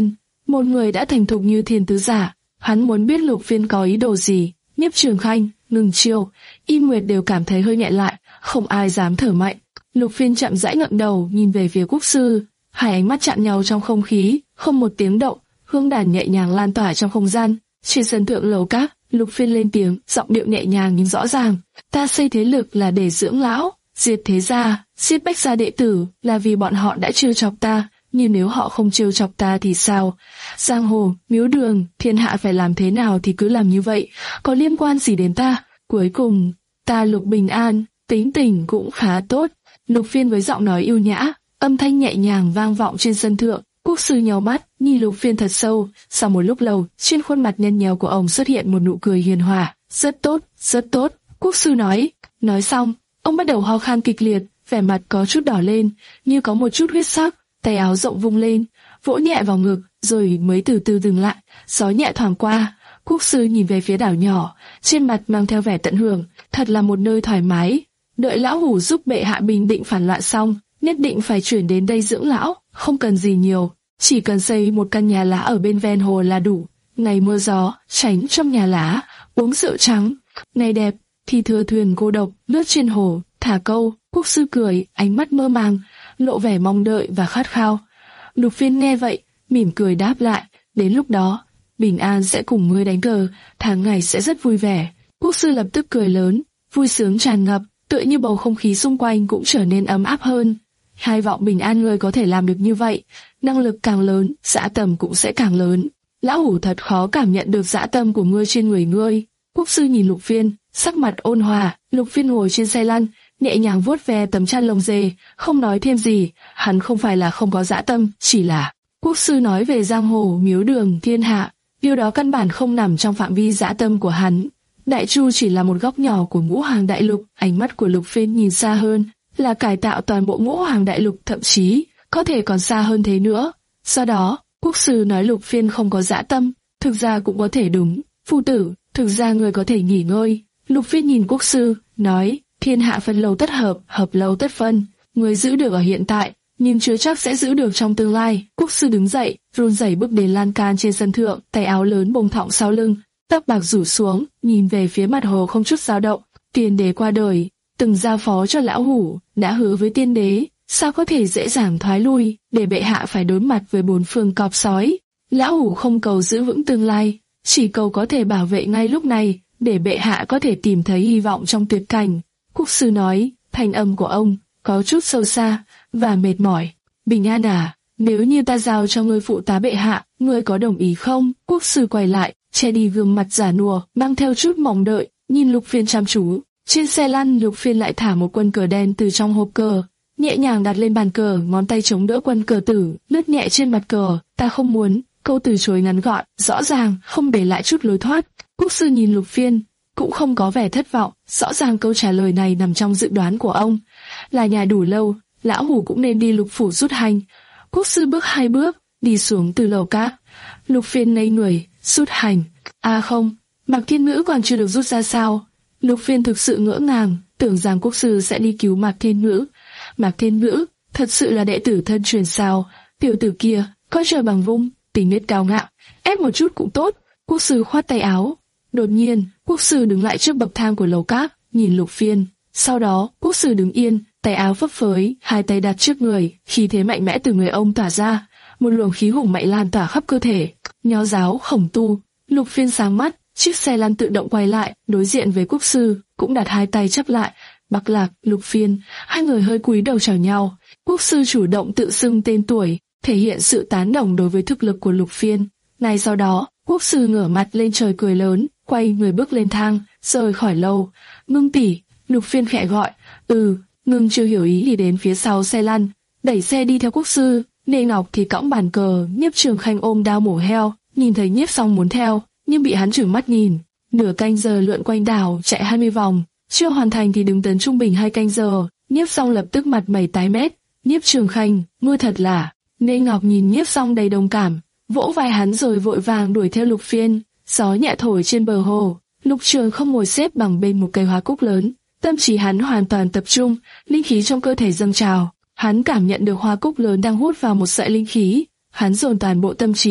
B: một người đã thành thục như Thiên Tứ Giả. Hắn muốn biết Lục Phiên có ý đồ gì. Nhiếp Trường Khanh, ngừng chiêu, Y Nguyệt đều cảm thấy hơi nghẹn lại, không ai dám thở mạnh. Lục Phiên chậm rãi ngẩng đầu, nhìn về phía quốc sư, hai ánh mắt chạm nhau trong không khí, không một tiếng động, hương đàn nhẹ nhàng lan tỏa trong không gian. Trên sân thượng lầu các, Lục Phiên lên tiếng, giọng điệu nhẹ nhàng nhưng rõ ràng. Ta xây thế lực là để dưỡng lão, diệt thế gia, giết bách gia đệ tử là vì bọn họ đã trêu chọc ta. Nhưng nếu họ không trêu chọc ta thì sao? Giang hồ, miếu đường, thiên hạ phải làm thế nào thì cứ làm như vậy, có liên quan gì đến ta? Cuối cùng, ta Lục bình an, tính tình cũng khá tốt. Lục Phiên với giọng nói yêu nhã, âm thanh nhẹ nhàng vang vọng trên sân thượng. Quốc sư nhíu mắt, nhìn Lục Phiên thật sâu. Sau một lúc lâu, trên khuôn mặt nhăn nheo của ông xuất hiện một nụ cười hiền hòa. Rất tốt, rất tốt. Quốc sư nói. Nói xong, ông bắt đầu ho khan kịch liệt, vẻ mặt có chút đỏ lên, như có một chút huyết sắc. Tay áo rộng vung lên, vỗ nhẹ vào ngực, rồi mới từ từ dừng lại. Gió nhẹ thoảng qua, quốc sư nhìn về phía đảo nhỏ, trên mặt mang theo vẻ tận hưởng. Thật là một nơi thoải mái. Đợi lão hủ giúp bệ hạ bình định phản loạn xong, nhất định phải chuyển đến đây dưỡng lão. Không cần gì nhiều, chỉ cần xây một căn nhà lá ở bên ven hồ là đủ. Ngày mưa gió, tránh trong nhà lá, uống rượu trắng. Ngày đẹp, thì thừa thuyền cô độc lướt trên hồ, thả câu. Quốc sư cười, ánh mắt mơ màng, lộ vẻ mong đợi và khát khao. Lục Phiên nghe vậy, mỉm cười đáp lại. Đến lúc đó, bình an sẽ cùng ngươi đánh cờ, tháng ngày sẽ rất vui vẻ. Quốc sư lập tức cười lớn, vui sướng tràn ngập, tựa như bầu không khí xung quanh cũng trở nên ấm áp hơn. Hai vọng bình an ngươi có thể làm được như vậy, năng lực càng lớn, dã tâm cũng sẽ càng lớn. Lão hủ thật khó cảm nhận được dã tâm của ngươi trên người ngươi. Quốc sư nhìn Lục Phiên, sắc mặt ôn hòa. Lục Phiên ngồi trên xe lăn, nhẹ nhàng vuốt ve tấm chăn lông dê, không nói thêm gì. Hắn không phải là không có dã tâm, chỉ là quốc sư nói về giang hồ, miếu đường, thiên hạ, điều đó căn bản không nằm trong phạm vi dã tâm của hắn. Đại Chu chỉ là một góc nhỏ của ngũ hoàng đại lục. Ánh mắt của Lục Phiên nhìn xa hơn, là cải tạo toàn bộ ngũ hoàng đại lục, thậm chí có thể còn xa hơn thế nữa. Do đó, quốc sư nói Lục Phiên không có dã tâm, thực ra cũng có thể đúng. Phu tử, thực ra người có thể nghỉ ngơi. Lục Phiên nhìn quốc sư, nói, thiên hạ phân lâu tất hợp, hợp lâu tất phân. Người giữ được ở hiện tại, nhưng chưa chắc sẽ giữ được trong tương lai. Quốc sư đứng dậy, run rẩy bước đến lan can trên sân thượng, tay áo lớn bông thõng sau lưng, tóc bạc rủ xuống, nhìn về phía mặt hồ không chút dao động. Tiên đế qua đời, từng giao phó cho lão hủ, đã hứa với tiên đế, sao có thể dễ dàng thoái lui, để bệ hạ phải đối mặt với bốn phương cọp sói. Lão hủ không cầu giữ vững tương lai, chỉ cầu có thể bảo vệ ngay lúc này, để bệ hạ có thể tìm thấy hy vọng trong tuyệt cảnh. Quốc sư nói, thanh âm của ông có chút sâu xa và mệt mỏi. Bình an à, nếu như ta giao cho ngươi phụ tá bệ hạ, ngươi có đồng ý không? Quốc sư quay lại, che đi gương mặt giả nùa, mang theo chút mong đợi, nhìn Lục Phiên chăm chú. Trên xe lăn, Lục Phiên lại thả một quân cờ đen từ trong hộp cờ, nhẹ nhàng đặt lên bàn cờ, ngón tay chống đỡ quân cờ tử, lướt nhẹ trên mặt cờ. Ta không muốn. Câu từ chối ngắn gọn, rõ ràng, không để lại chút lối thoát. Quốc sư nhìn Lục Phiên, cũng không có vẻ thất vọng. Rõ ràng câu trả lời này nằm trong dự đoán của ông. Là nhà đủ lâu, lão hủ cũng nên đi Lục phủ rút hành. Quốc sư bước hai bước, đi xuống từ lầu các. Lục Phiên ngây người, rút hành? À không, Mạc Thiên Ngữ còn chưa được rút ra sao? Lục Phiên thực sự ngỡ ngàng, tưởng rằng quốc sư sẽ đi cứu Mạc Thiên Ngữ. Mạc Thiên Ngữ, thật sự là đệ tử thân truyền sao? Tiểu tử kia, có trời bằng vung, tình nết cao ngạo, ép một chút cũng tốt. Quốc sư khoát tay áo. Đột nhiên, quốc sư đứng lại trước bậc thang của lầu các, nhìn Lục Phiên. Sau đó, quốc sư đứng yên, tay áo phấp phới, hai tay đặt trước người, khí thế mạnh mẽ từ người ông tỏa ra, một luồng khí hùng mạnh lan tỏa khắp cơ thể. Nho giáo khổng tu. Lục Phiên sáng mắt, chiếc xe lăn tự động quay lại, đối diện với quốc sư, cũng đặt hai tay chắp lại. Bắc Lạc, Lục Phiên, hai người hơi cúi đầu chào nhau. Quốc sư chủ động tự xưng tên tuổi, thể hiện sự tán đồng đối với thực lực của Lục Phiên. Ngay sau đó, quốc sư ngửa mặt lên trời cười lớn, quay người bước lên thang, rời khỏi lầu. Ngưng tỷ, Lục Phiên khẽ gọi. Ừ. Ngưng chưa hiểu ý thì đến phía sau xe lăn, đẩy xe đi theo quốc sư. Lê Ngọc thì cõng bàn cờ. Nhiếp Trường Khanh ôm đao mổ heo, nhìn thấy Nhiếp Song muốn theo, nhưng bị hắn trừng mắt nhìn. Nửa canh giờ lượn quanh đảo, chạy hai mươi vòng, chưa hoàn thành thì đứng đến trung bình hai canh giờ. Nhiếp Song lập tức mặt mày tái mét. Nhiếp Trường Khanh, ngươi thật là. Lê Ngọc nhìn Nhiếp Song đầy đồng cảm, vỗ vai hắn rồi vội vàng đuổi theo Lục Phiên. Gió nhẹ thổi trên bờ hồ, Lục Trường không ngồi xếp bằng bên một cây hoa cúc lớn. Tâm trí hắn hoàn toàn tập trung, linh khí trong cơ thể dâng trào. Hắn cảm nhận được hoa cúc lớn đang hút vào một sợi linh khí. Hắn dồn toàn bộ tâm trí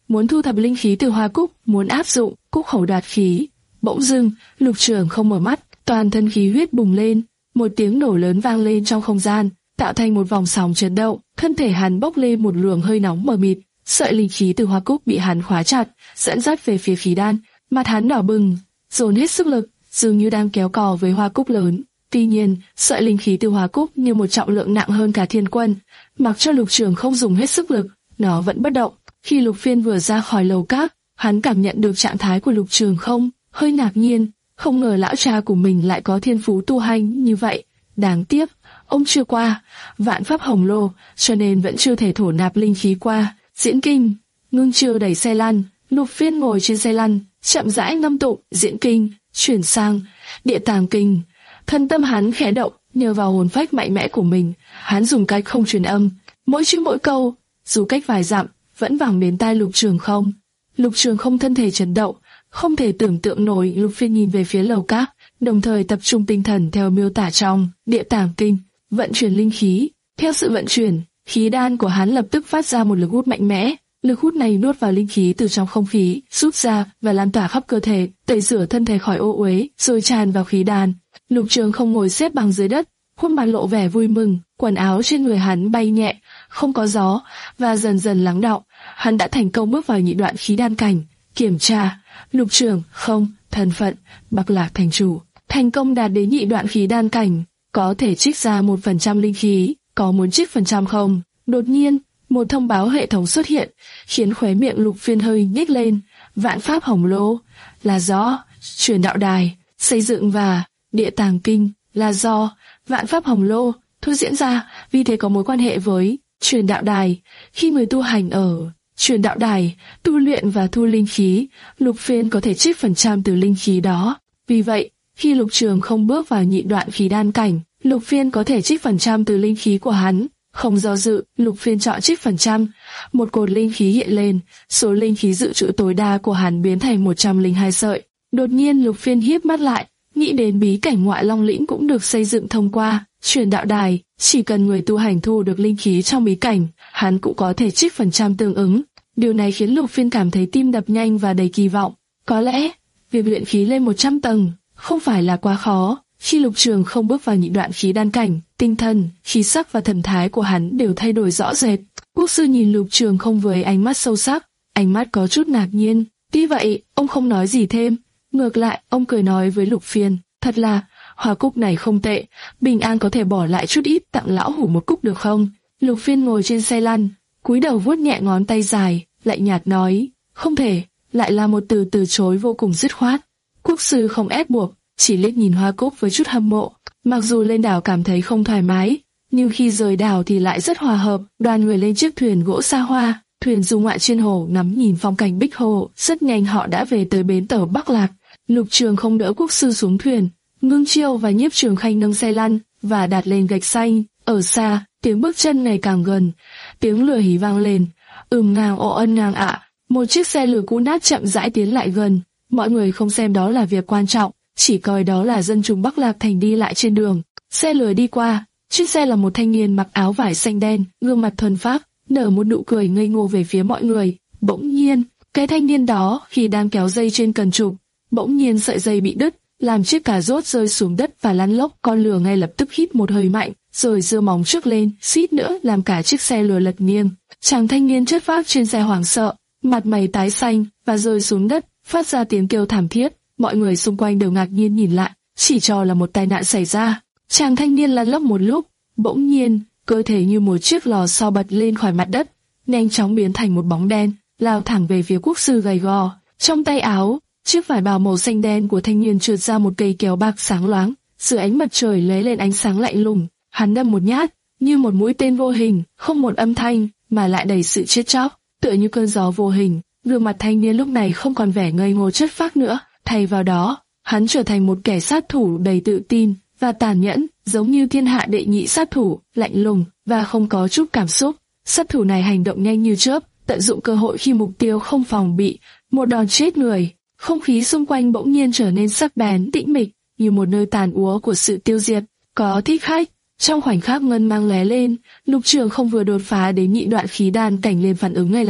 B: muốn thu thập linh khí từ hoa cúc, muốn áp dụng cúc khẩu đoạt khí. Bỗng dưng, Lục Trường không mở mắt, toàn thân khí huyết bùng lên, một tiếng nổ lớn vang lên trong không gian, tạo thành một vòng sóng chấn động, thân thể hắn bốc lên một luồng hơi nóng mờ mịt, sợi linh khí từ hoa cúc bị hắn khóa chặt, dẫn dắt về phía khí đan, mặt hắn đỏ bừng, dồn hết sức lực, dường như đang kéo cò với hoa cúc lớn. Tuy nhiên, sợi linh khí từ hoa cúc như một trọng lượng nặng hơn cả thiên quân, mặc cho Lục Trường không dùng hết sức lực, nó vẫn bất động. Khi Lục Phiên vừa ra khỏi lầu các, hắn cảm nhận được trạng thái của Lục Trường không, hơi ngạc nhiên, không ngờ lão cha của mình lại có thiên phú tu hành như vậy. Đáng tiếc, ông chưa qua vạn pháp hồng lô, cho nên vẫn chưa thể thổ nạp linh khí qua diễn kinh. Ngưng Chiêu đẩy xe lăn, Lục Phiên ngồi trên xe lăn, chậm rãi ngâm tụng diễn kinh, chuyển sang địa tàng kinh. Thân tâm hắn khẽ động, nhờ vào hồn phách mạnh mẽ của mình, hắn dùng cách không truyền âm, mỗi chữ mỗi câu, dù cách vài dặm, vẫn vang đến tai Lục Trường không. Lục Trường không thân thể chấn động, không thể tưởng tượng nổi. Lục Phiên nhìn về phía lầu các, đồng thời tập trung tinh thần theo miêu tả trong địa tàng kinh, vận chuyển linh khí. Theo sự vận chuyển, khí đan của hắn lập tức phát ra một lực hút mạnh mẽ. Lực hút này nuốt vào linh khí từ trong không khí, rút ra và lan tỏa khắp cơ thể, tẩy rửa thân thể khỏi ô uế, rồi tràn vào khí đan. Lục Trường không ngồi xếp bằng dưới đất, khuôn mặt lộ vẻ vui mừng, quần áo trên người hắn bay nhẹ, không có gió, và dần dần lắng đọng. Hắn đã thành công bước vào nhị đoạn khí đan cảnh. Kiểm tra, Lục Trường không, thân phận, Bắc Lạc thành chủ, thành công đạt đến nhị đoạn khí đan cảnh, có thể trích ra một phần trăm linh khí, có muốn trích phần trăm không? Đột nhiên, một thông báo hệ thống xuất hiện, khiến khóe miệng Lục Phiên hơi nhếch lên. Vạn pháp hồng lô là do truyền đạo đài xây dựng và địa tàng kinh là do vạn pháp hồng lô thu diễn ra, vì thế có mối quan hệ với truyền đạo đài. Khi người tu hành ở truyền đạo đài tu luyện và thu linh khí, Lục Phiên có thể trích phần trăm từ linh khí đó. Vì vậy, khi Lục Trường không bước vào nhị đoạn khí đan cảnh, Lục Phiên có thể trích phần trăm từ linh khí của hắn. Không do dự, Lục Phiên chọn trích phần trăm. Một cột linh khí hiện lên, số linh khí dự trữ tối đa của hắn biến thành một trăm lẻ hai sợi. Đột nhiên Lục Phiên híp mắt lại, nghĩ đến bí cảnh ngoại long lĩnh cũng được xây dựng thông qua truyền đạo đài, chỉ cần người tu hành thu được linh khí trong bí cảnh, hắn cũng có thể trích phần trăm tương ứng. Điều này khiến Lục Phiên cảm thấy tim đập nhanh và đầy kỳ vọng. Có lẽ, việc luyện khí lên một trăm tầng không phải là quá khó. Khi Lục Trường không bước vào nhị đoạn khí đan cảnh, tinh thần, khí sắc và thần thái của hắn đều thay đổi rõ rệt. Quốc sư nhìn Lục Trường không với ánh mắt sâu sắc, ánh mắt có chút ngạc nhiên. Tuy vậy, ông không nói gì thêm. Ngược lại, ông cười nói với Lục Phiên, thật là, hoa cúc này không tệ, bình an có thể bỏ lại chút ít tặng lão hủ một cúc được không? Lục Phiên ngồi trên xe lăn, cúi đầu vuốt nhẹ ngón tay dài, lạnh nhạt nói, không thể, lại là một từ từ chối vô cùng dứt khoát. Quốc sư không ép buộc, chỉ liếc nhìn hoa cúc với chút hâm mộ. Mặc dù lên đảo cảm thấy không thoải mái, nhưng khi rời đảo thì lại rất hòa hợp. Đoàn người lên chiếc thuyền gỗ xa hoa, thuyền du ngoại trên hồ ngắm nhìn phong cảnh bích hồ. Rất nhanh họ đã về tới bến tàu Bắc Lạc. Lục Trường không đỡ quốc sư xuống thuyền, Ngưng Chiêu và Nhiếp Trường Khanh nâng xe lăn và đặt lên gạch xanh. Ở xa, tiếng bước chân ngày càng gần, tiếng lửa hí vang lên. Ừm ngang ồ ân ngang ạ. Một chiếc xe lửa cũ nát chậm rãi tiến lại gần. Mọi người không xem đó là việc quan trọng, chỉ coi đó là dân chúng Bắc Lạc Thành đi lại trên đường. Xe lửa đi qua, chiếc xe là một thanh niên mặc áo vải xanh đen, gương mặt thuần phác, nở một nụ cười ngây ngô về phía mọi người. Bỗng nhiên, cái thanh niên đó khi đang kéo dây trên cần trục, bỗng nhiên sợi dây bị đứt, làm chiếc cà rốt rơi xuống đất và lăn lóc. Con lừa ngay lập tức hít một hơi mạnh, rồi giơ móng trước lên, suýt nữa làm cả chiếc xe lừa lật nghiêng. Chàng thanh niên chất phác trên xe hoảng sợ, mặt mày tái xanh và rơi xuống đất, phát ra tiếng kêu thảm thiết. Mọi người xung quanh đều ngạc nhiên nhìn lại, chỉ cho là một tai nạn xảy ra. Chàng thanh niên lăn lóc một lúc, bỗng nhiên, cơ thể như một chiếc lò xo bật lên khỏi mặt đất, nhanh chóng biến thành một bóng đen, lao thẳng về phía quốc sư gầy gò. Trong tay áo, chiếc vải bào màu xanh đen của thanh niên trượt ra một cây kéo bạc sáng loáng, dưới ánh mặt trời lóe lên ánh sáng lạnh lùng. Hắn đâm một nhát, như một mũi tên vô hình, không một âm thanh, mà lại đầy sự chết chóc, tựa như cơn gió vô hình. Gương mặt thanh niên lúc này không còn vẻ ngây ngô chất phác nữa, thay vào đó, hắn trở thành một kẻ sát thủ đầy tự tin và tàn nhẫn, giống như thiên hạ đệ nhị sát thủ, lạnh lùng và không có chút cảm xúc. Sát thủ này hành động nhanh như chớp, tận dụng cơ hội khi mục tiêu không phòng bị, một đòn chết người. Không khí xung quanh bỗng nhiên trở nên sắc bén, tĩnh mịch, như một nơi tàn úa của sự tiêu diệt. Có thích khách. Trong khoảnh khắc ngân mang lóe lên, Lục Trường không vừa đột phá đến nhị đoạn khí đan cảnh liền phản ứng ngay lập tức.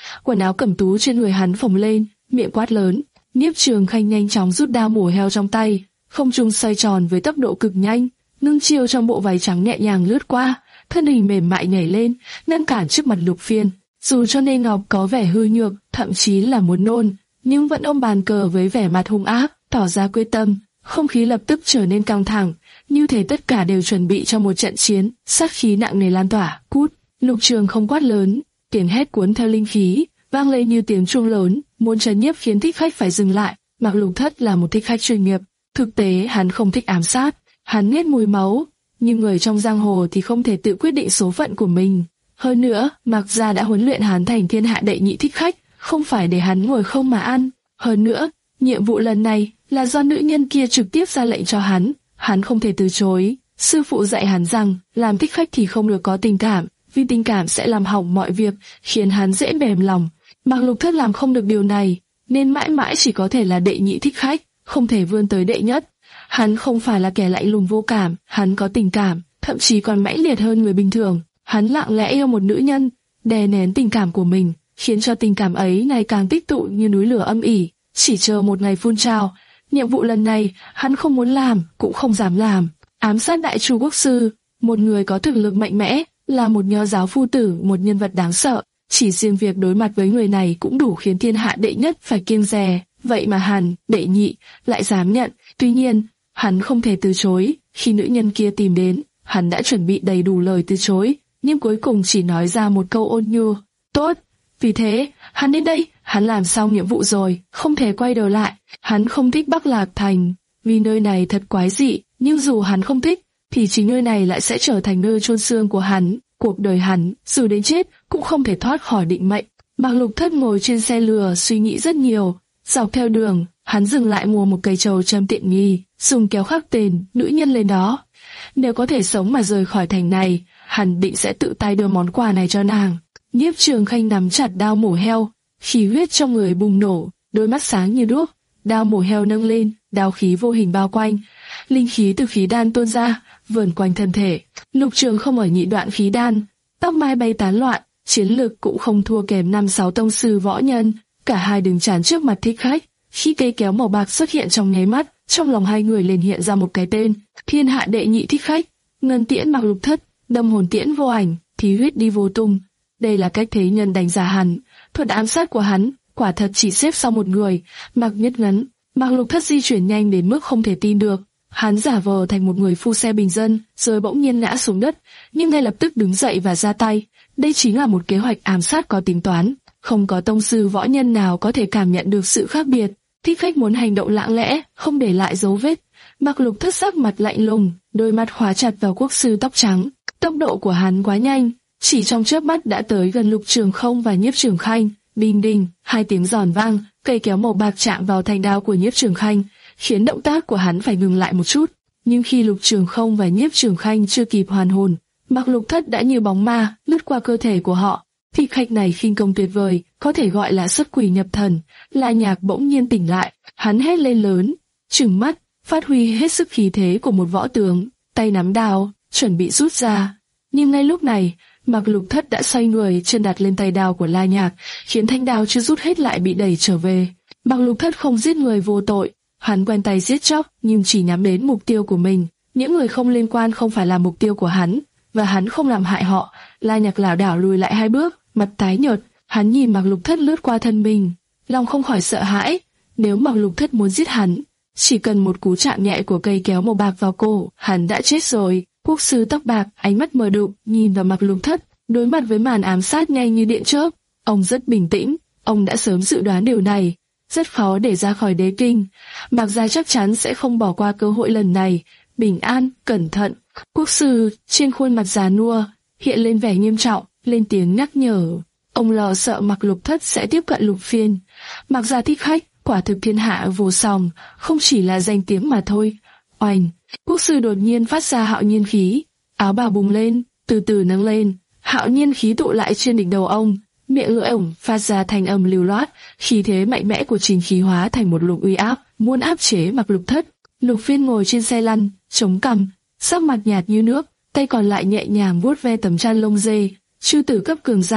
B: quần áo cẩm tú trên người hắn phồng lên, miệng quát lớn. Nhiếp Trường Khanh nhanh chóng rút đao mổ heo trong tay, không trung xoay tròn với tốc độ cực nhanh, ngưng chiêu trong bộ váy trắng nhẹ nhàng lướt qua, thân hình mềm mại nhảy lên, ngăn cản trước mặt Lục Phiên. Dù cho Nê Ngọc có vẻ hư nhược, thậm chí là muốn nôn, nhưng vẫn ôm bàn cờ với vẻ mặt hung ác, tỏ ra quyết tâm. Không khí lập tức trở nên căng thẳng, như thể tất cả đều chuẩn bị cho một trận chiến. Sát khí nặng nề lan tỏa. Cút! Lục Trường không quát lớn, tiếng hét cuốn theo linh khí, vang lên như tiếng chuông lớn, muốn trấn nhiếp khiến thích khách phải dừng lại. Mạc Lục Thất là một thích khách chuyên nghiệp, thực tế hắn không thích ám sát, hắn ghét mùi máu, nhưng người trong giang hồ thì không thể tự quyết định số phận của mình. Hơn nữa, Mạc gia đã huấn luyện hắn thành thiên hạ đệ nhị thích khách, không phải để hắn ngồi không mà ăn. Hơn nữa, nhiệm vụ lần này là do nữ nhân kia trực tiếp ra lệnh cho hắn, hắn không thể từ chối. Sư phụ dạy hắn rằng, làm thích khách thì không được có tình cảm, vì tình cảm sẽ làm hỏng mọi việc, khiến hắn dễ mềm lòng. Mạc Lục Thất làm không được điều này, nên mãi mãi chỉ có thể là đệ nhị thích khách, không thể vươn tới đệ nhất. Hắn không phải là kẻ lạnh lùng vô cảm, hắn có tình cảm, thậm chí còn mãnh liệt hơn người bình thường. Hắn lặng lẽ yêu một nữ nhân, đè nén tình cảm của mình, khiến cho tình cảm ấy ngày càng tích tụ như núi lửa âm ỉ, chỉ chờ một ngày phun trào. Nhiệm vụ lần này, hắn không muốn làm, cũng không dám làm. Ám sát Đại Chu Quốc sư, một người có thực lực mạnh mẽ, là một nho giáo phu tử, một nhân vật đáng sợ. Chỉ riêng việc đối mặt với người này cũng đủ khiến thiên hạ đệ nhất phải kiêng dè. Vậy mà hắn, đệ nhị, lại dám nhận. Tuy nhiên, hắn không thể từ chối. Khi nữ nhân kia tìm đến, hắn đã chuẩn bị đầy đủ lời từ chối, nhưng cuối cùng chỉ nói ra một câu ôn nhu. Tốt. Vì thế, hắn đến đây, hắn làm xong nhiệm vụ rồi, không thể quay đầu lại. Hắn không thích Bắc Lạc Thành, vì nơi này thật quái dị, nhưng dù hắn không thích, thì chính nơi này lại sẽ trở thành nơi chôn xương của hắn. Cuộc đời hắn, dù đến chết, cũng không thể thoát khỏi định mệnh. Mạc Lục Thất ngồi trên xe lừa suy nghĩ rất nhiều. Dọc theo đường, hắn dừng lại mua một cây trầu châm tiện nghi, dùng kéo khắc tên nữ nhân lên đó. Nếu có thể sống mà rời khỏi thành này, hắn định sẽ tự tay đưa món quà này cho nàng. Nhiếp Trường Khanh nắm chặt đao mổ heo, khí huyết trong người bùng nổ, đôi mắt sáng như đuốc. Đao mổ heo nâng lên, đao khí vô hình bao quanh, linh khí từ khí đan tuôn ra, vờn quanh thân thể. Lục Trường không ở nhị đoạn khí đan, tóc mai bay tán loạn, chiến lực cũng không thua kém năm sáu tông sư võ nhân. Cả hai đứng chắn trước mặt thích khách. Khi cây kéo màu bạc xuất hiện trong nháy mắt, trong lòng hai người liền hiện ra một cái tên: thiên hạ đệ nhị thích khách. Ngân tiễn Mạc Lục Thất, đâm hồn tiễn vô ảnh, thí huyết đi vô tung. Đây là cách thế nhân đánh giá hắn. Thuật ám sát của hắn quả thật chỉ xếp sau một người, Mạc Nhất Ngấn. Mạc Lục Thất di chuyển nhanh đến mức không thể tin được. Hắn giả vờ thành một người phu xe bình dân, rồi bỗng nhiên ngã xuống đất, nhưng ngay lập tức đứng dậy và ra tay. Đây chính là một kế hoạch ám sát có tính toán. Không có tông sư võ nhân nào có thể cảm nhận được sự khác biệt. Thích khách muốn hành động lặng lẽ, không để lại dấu vết. Mạc Lục Thất sắc mặt lạnh lùng, đôi mắt khóa chặt vào quốc sư tóc trắng. Tốc độ của hắn quá nhanh, chỉ trong chớp mắt đã tới gần Lục Trường Không và Nhiếp Trường Khanh. Đinh đinh, hai tiếng giòn vang, cây kéo màu bạc chạm vào thanh đao của Nhiếp Trường Khanh, khiến động tác của hắn phải ngừng lại một chút. Nhưng khi Lục Trường Không và Nhiếp Trường Khanh chưa kịp hoàn hồn, Mạc Lục Thất đã như bóng ma lướt qua cơ thể của họ. Thích khách này khinh công tuyệt vời, có thể gọi là xuất quỷ nhập thần. La Nhạc bỗng nhiên tỉnh lại, hắn hét lên lớn, trừng mắt, phát huy hết sức khí thế của một võ tướng, tay nắm đao, chuẩn bị rút ra. Nhưng ngay lúc này, Mạc Lục Thất đã xoay người, chân đặt lên tay đao của La Nhạc, khiến thanh đao chưa rút hết lại bị đẩy trở về. Mạc Lục Thất không giết người vô tội, hắn quen tay giết chóc, nhưng chỉ nhắm đến mục tiêu của mình. Những người không liên quan không phải là mục tiêu của hắn, và hắn không làm hại họ. La Nhạc lảo đảo lùi lại hai bước, mặt tái nhợt, hắn nhìn Mạc Lục Thất lướt qua thân mình, lòng không khỏi sợ hãi. Nếu Mạc Lục Thất muốn giết hắn, chỉ cần một cú chạm nhẹ của cây kéo màu bạc vào cổ, hắn đã chết rồi. Quốc sư tóc bạc, ánh mắt mờ đục, nhìn vào Mạc Lục Thất, đối mặt với màn ám sát nhanh như điện chớp. Ông rất bình tĩnh, ông đã sớm dự đoán điều này, rất khó để ra khỏi đế kinh. Mạc gia chắc chắn sẽ không bỏ qua cơ hội lần này. Bình an, cẩn thận. Quốc sư trên khuôn mặt già nua hiện lên vẻ nghiêm trọng, lên tiếng nhắc nhở. Ông lo sợ Mạc Lục Thất sẽ tiếp cận Lục Phiên. Mạc gia thích khách, quả thực thiên hạ vô song, không chỉ là danh tiếng mà thôi. Oanh! Quốc sư đột nhiên phát ra hạo nhiên khí, áo bào bùng lên, từ từ nâng lên, hạo nhiên khí tụ lại trên đỉnh đầu ông, miệng lưỡi ổng phát ra thanh âm lưu loát, khí thế mạnh mẽ của chính khí hóa thành một luồng uy áp, muốn áp chế Mạc Lục Thất. Lục Phiên ngồi trên xe lăn, chống cằm, sắc mặt nhạt như nước, tay còn lại nhẹ nhàng vuốt ve tấm chăn lông dê. Chư tử cấp cường giả,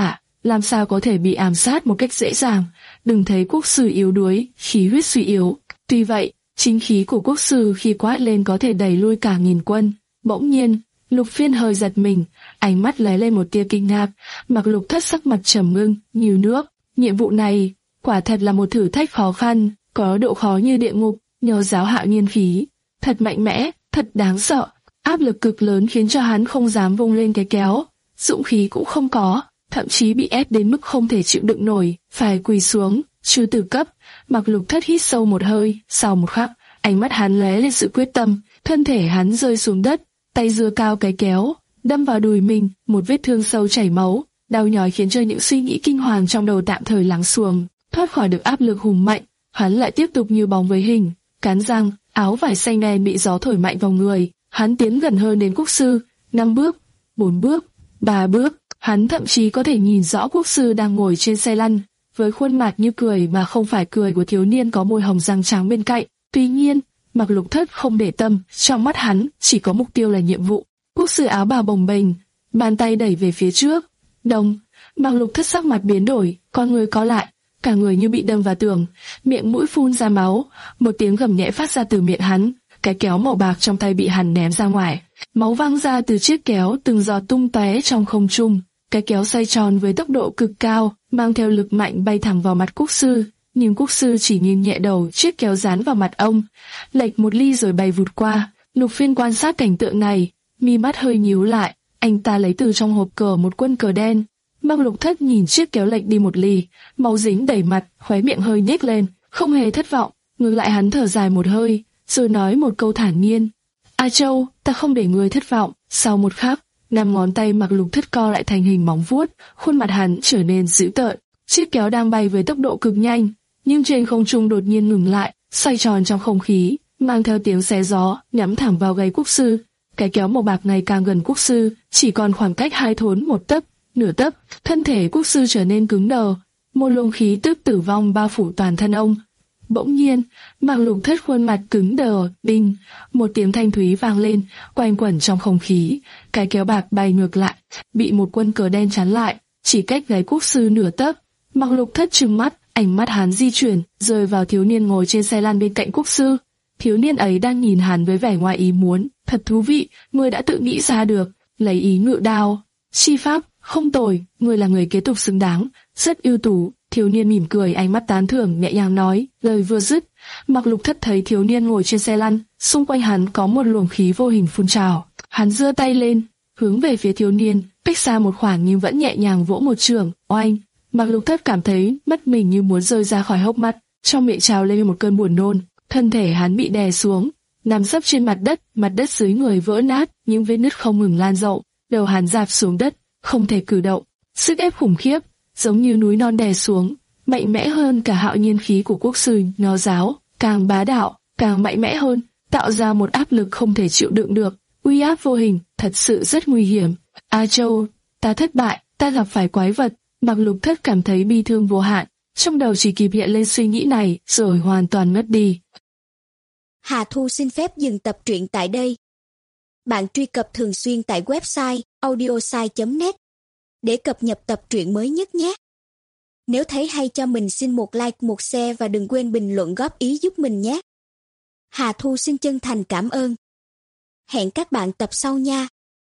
B: làm sao có thể bị ám sát một cách dễ dàng. Đừng thấy quốc sư yếu đuối, khí huyết suy yếu. Tuy vậy, chính khí của quốc sư khi quát lên có thể đẩy lui cả nghìn quân. Bỗng nhiên, Lục Phiên hơi giật mình, ánh mắt lóe lên một tia kinh ngạc. Mặc Lục Thất sắc mặt trầm ngưng như nước. Nhiệm vụ này quả thật là một thử thách khó khăn, có độ khó như địa ngục. Nhờ giáo hạo nhiên khí, thật mạnh mẽ, thật đáng sợ. Áp lực cực lớn khiến cho hắn không dám vung lên cái kéo, dũng khí cũng không có, thậm chí bị ép đến mức không thể chịu đựng nổi, phải quỳ xuống. Chư tử cấp. Mặc Lục Thất hít sâu một hơi, sau một khắc, ánh mắt hắn lóe lên sự quyết tâm, thân thể hắn rơi xuống đất, tay giơ cao cái kéo, đâm vào đùi mình, một vết thương sâu chảy máu, đau nhói khiến cho những suy nghĩ kinh hoàng trong đầu tạm thời lắng xuống, thoát khỏi được áp lực hùng mạnh. Hắn lại tiếp tục như bóng với hình, cắn răng, áo vải xanh đen bị gió thổi mạnh vào người. Hắn tiến gần hơn đến quốc sư, năm bước, bốn bước, ba bước. Hắn thậm chí có thể nhìn rõ quốc sư đang ngồi trên xe lăn, với khuôn mặt như cười mà không phải cười của thiếu niên có môi hồng răng trắng bên cạnh. Tuy nhiên, Mặc Lục Thất không để tâm, trong mắt hắn chỉ có mục tiêu là nhiệm vụ. Quốc sư áo bào bồng bềnh, bàn tay đẩy về phía trước. Đồng, Mặc Lục Thất sắc mặt biến đổi, con người có lại, cả người như bị đâm vào tường, miệng mũi phun ra máu, một tiếng gầm nhẹ phát ra từ miệng hắn. Cái kéo màu bạc trong tay bị hắn ném ra ngoài, máu văng ra từ chiếc kéo từng giọt tung tóe trong không trung. Cái kéo xoay tròn với tốc độ cực cao, mang theo lực mạnh bay thẳng vào mặt quốc sư. Nhưng quốc sư chỉ nghiêng nhẹ đầu, chiếc kéo dán vào mặt ông, lệch một ly rồi bay vụt qua. Lục Phiên quan sát cảnh tượng này, mi mắt hơi nhíu lại. Anh ta lấy từ trong hộp cờ một quân cờ đen. Mặc Lục Thất nhìn chiếc kéo lệch đi một ly, máu dính đầy mặt, khóe miệng hơi nhếch lên, không hề thất vọng. Ngược lại hắn thở dài một hơi, rồi nói một câu thản nhiên: A Châu, ta không để ngươi thất vọng. Sau một khắc, năm ngón tay Mặc Lục Thất co lại thành hình móng vuốt, khuôn mặt hắn trở nên dữ tợn. Chiếc kéo đang bay với tốc độ cực nhanh, nhưng trên không trung đột nhiên ngừng lại, xoay tròn trong không khí, mang theo tiếng xé gió, nhắm thẳng vào gáy quốc sư. Cái kéo màu bạc ngày càng gần quốc sư, chỉ còn khoảng cách hai thốn một tấc, nửa tấc. Thân thể quốc sư trở nên cứng đờ, một luồng khí tức tử vong bao phủ toàn thân ông. Bỗng nhiên, Mặc Lục Thất khuôn mặt cứng đờ, đinh, một tiếng thanh thúy vang lên, quanh quẩn trong không khí. Cái kéo bạc bay ngược lại, bị một quân cờ đen chắn lại, chỉ cách gáy quốc sư nửa tấc. Mặc Lục Thất trừng mắt, ánh mắt hắn di chuyển, rơi vào thiếu niên ngồi trên xe lăn bên cạnh quốc sư. Thiếu niên ấy đang nhìn hắn với vẻ ngoài ý muốn. Thật thú vị, ngươi đã tự nghĩ ra được, lấy ý ngự đao. Chi pháp, không tồi, ngươi là người kế tục xứng đáng, rất ưu tú. Thiếu niên mỉm cười, ánh mắt tán thưởng, nhẹ nhàng nói. Lời vừa dứt, Mặc Lục Thất thấy thiếu niên ngồi trên xe lăn, xung quanh hắn có một luồng khí vô hình phun trào. Hắn giơ tay lên, hướng về phía thiếu niên, cách xa một khoảng nhưng vẫn nhẹ nhàng vỗ một chưởng. Oanh! Mặc Lục Thất cảm thấy mắt mình như muốn rơi ra khỏi hốc mắt, trong miệng trào lên một cơn buồn nôn. Thân thể hắn bị đè xuống, nằm sấp trên mặt đất, mặt đất dưới người vỡ nát, những vết nứt không ngừng lan rộng, đầu hắn rạp xuống đất, không thể cử động. Sức ép khủng khiếp, giống như núi non đè xuống, mạnh mẽ hơn cả hạo nhiên khí của quốc sư Nho giáo, càng bá đạo, càng mạnh mẽ hơn, tạo ra một áp lực không thể chịu đựng được, uy áp vô hình, thật sự rất nguy hiểm. A Châu, ta thất bại, ta gặp phải quái vật. Mặc Lục Thất cảm thấy bi thương vô hạn, trong đầu chỉ kịp hiện lên suy nghĩ này, rồi hoàn toàn mất đi.
C: Hà Thu xin phép dừng tập truyện tại đây. Bạn truy cập thường xuyên tại website audiosai chấm net để cập nhật tập truyện mới nhất nhé. Nếu thấy hay cho mình xin một like, một share và đừng quên bình luận góp ý giúp mình nhé. Hà Thu xin chân thành cảm ơn. Hẹn các bạn tập sau nha.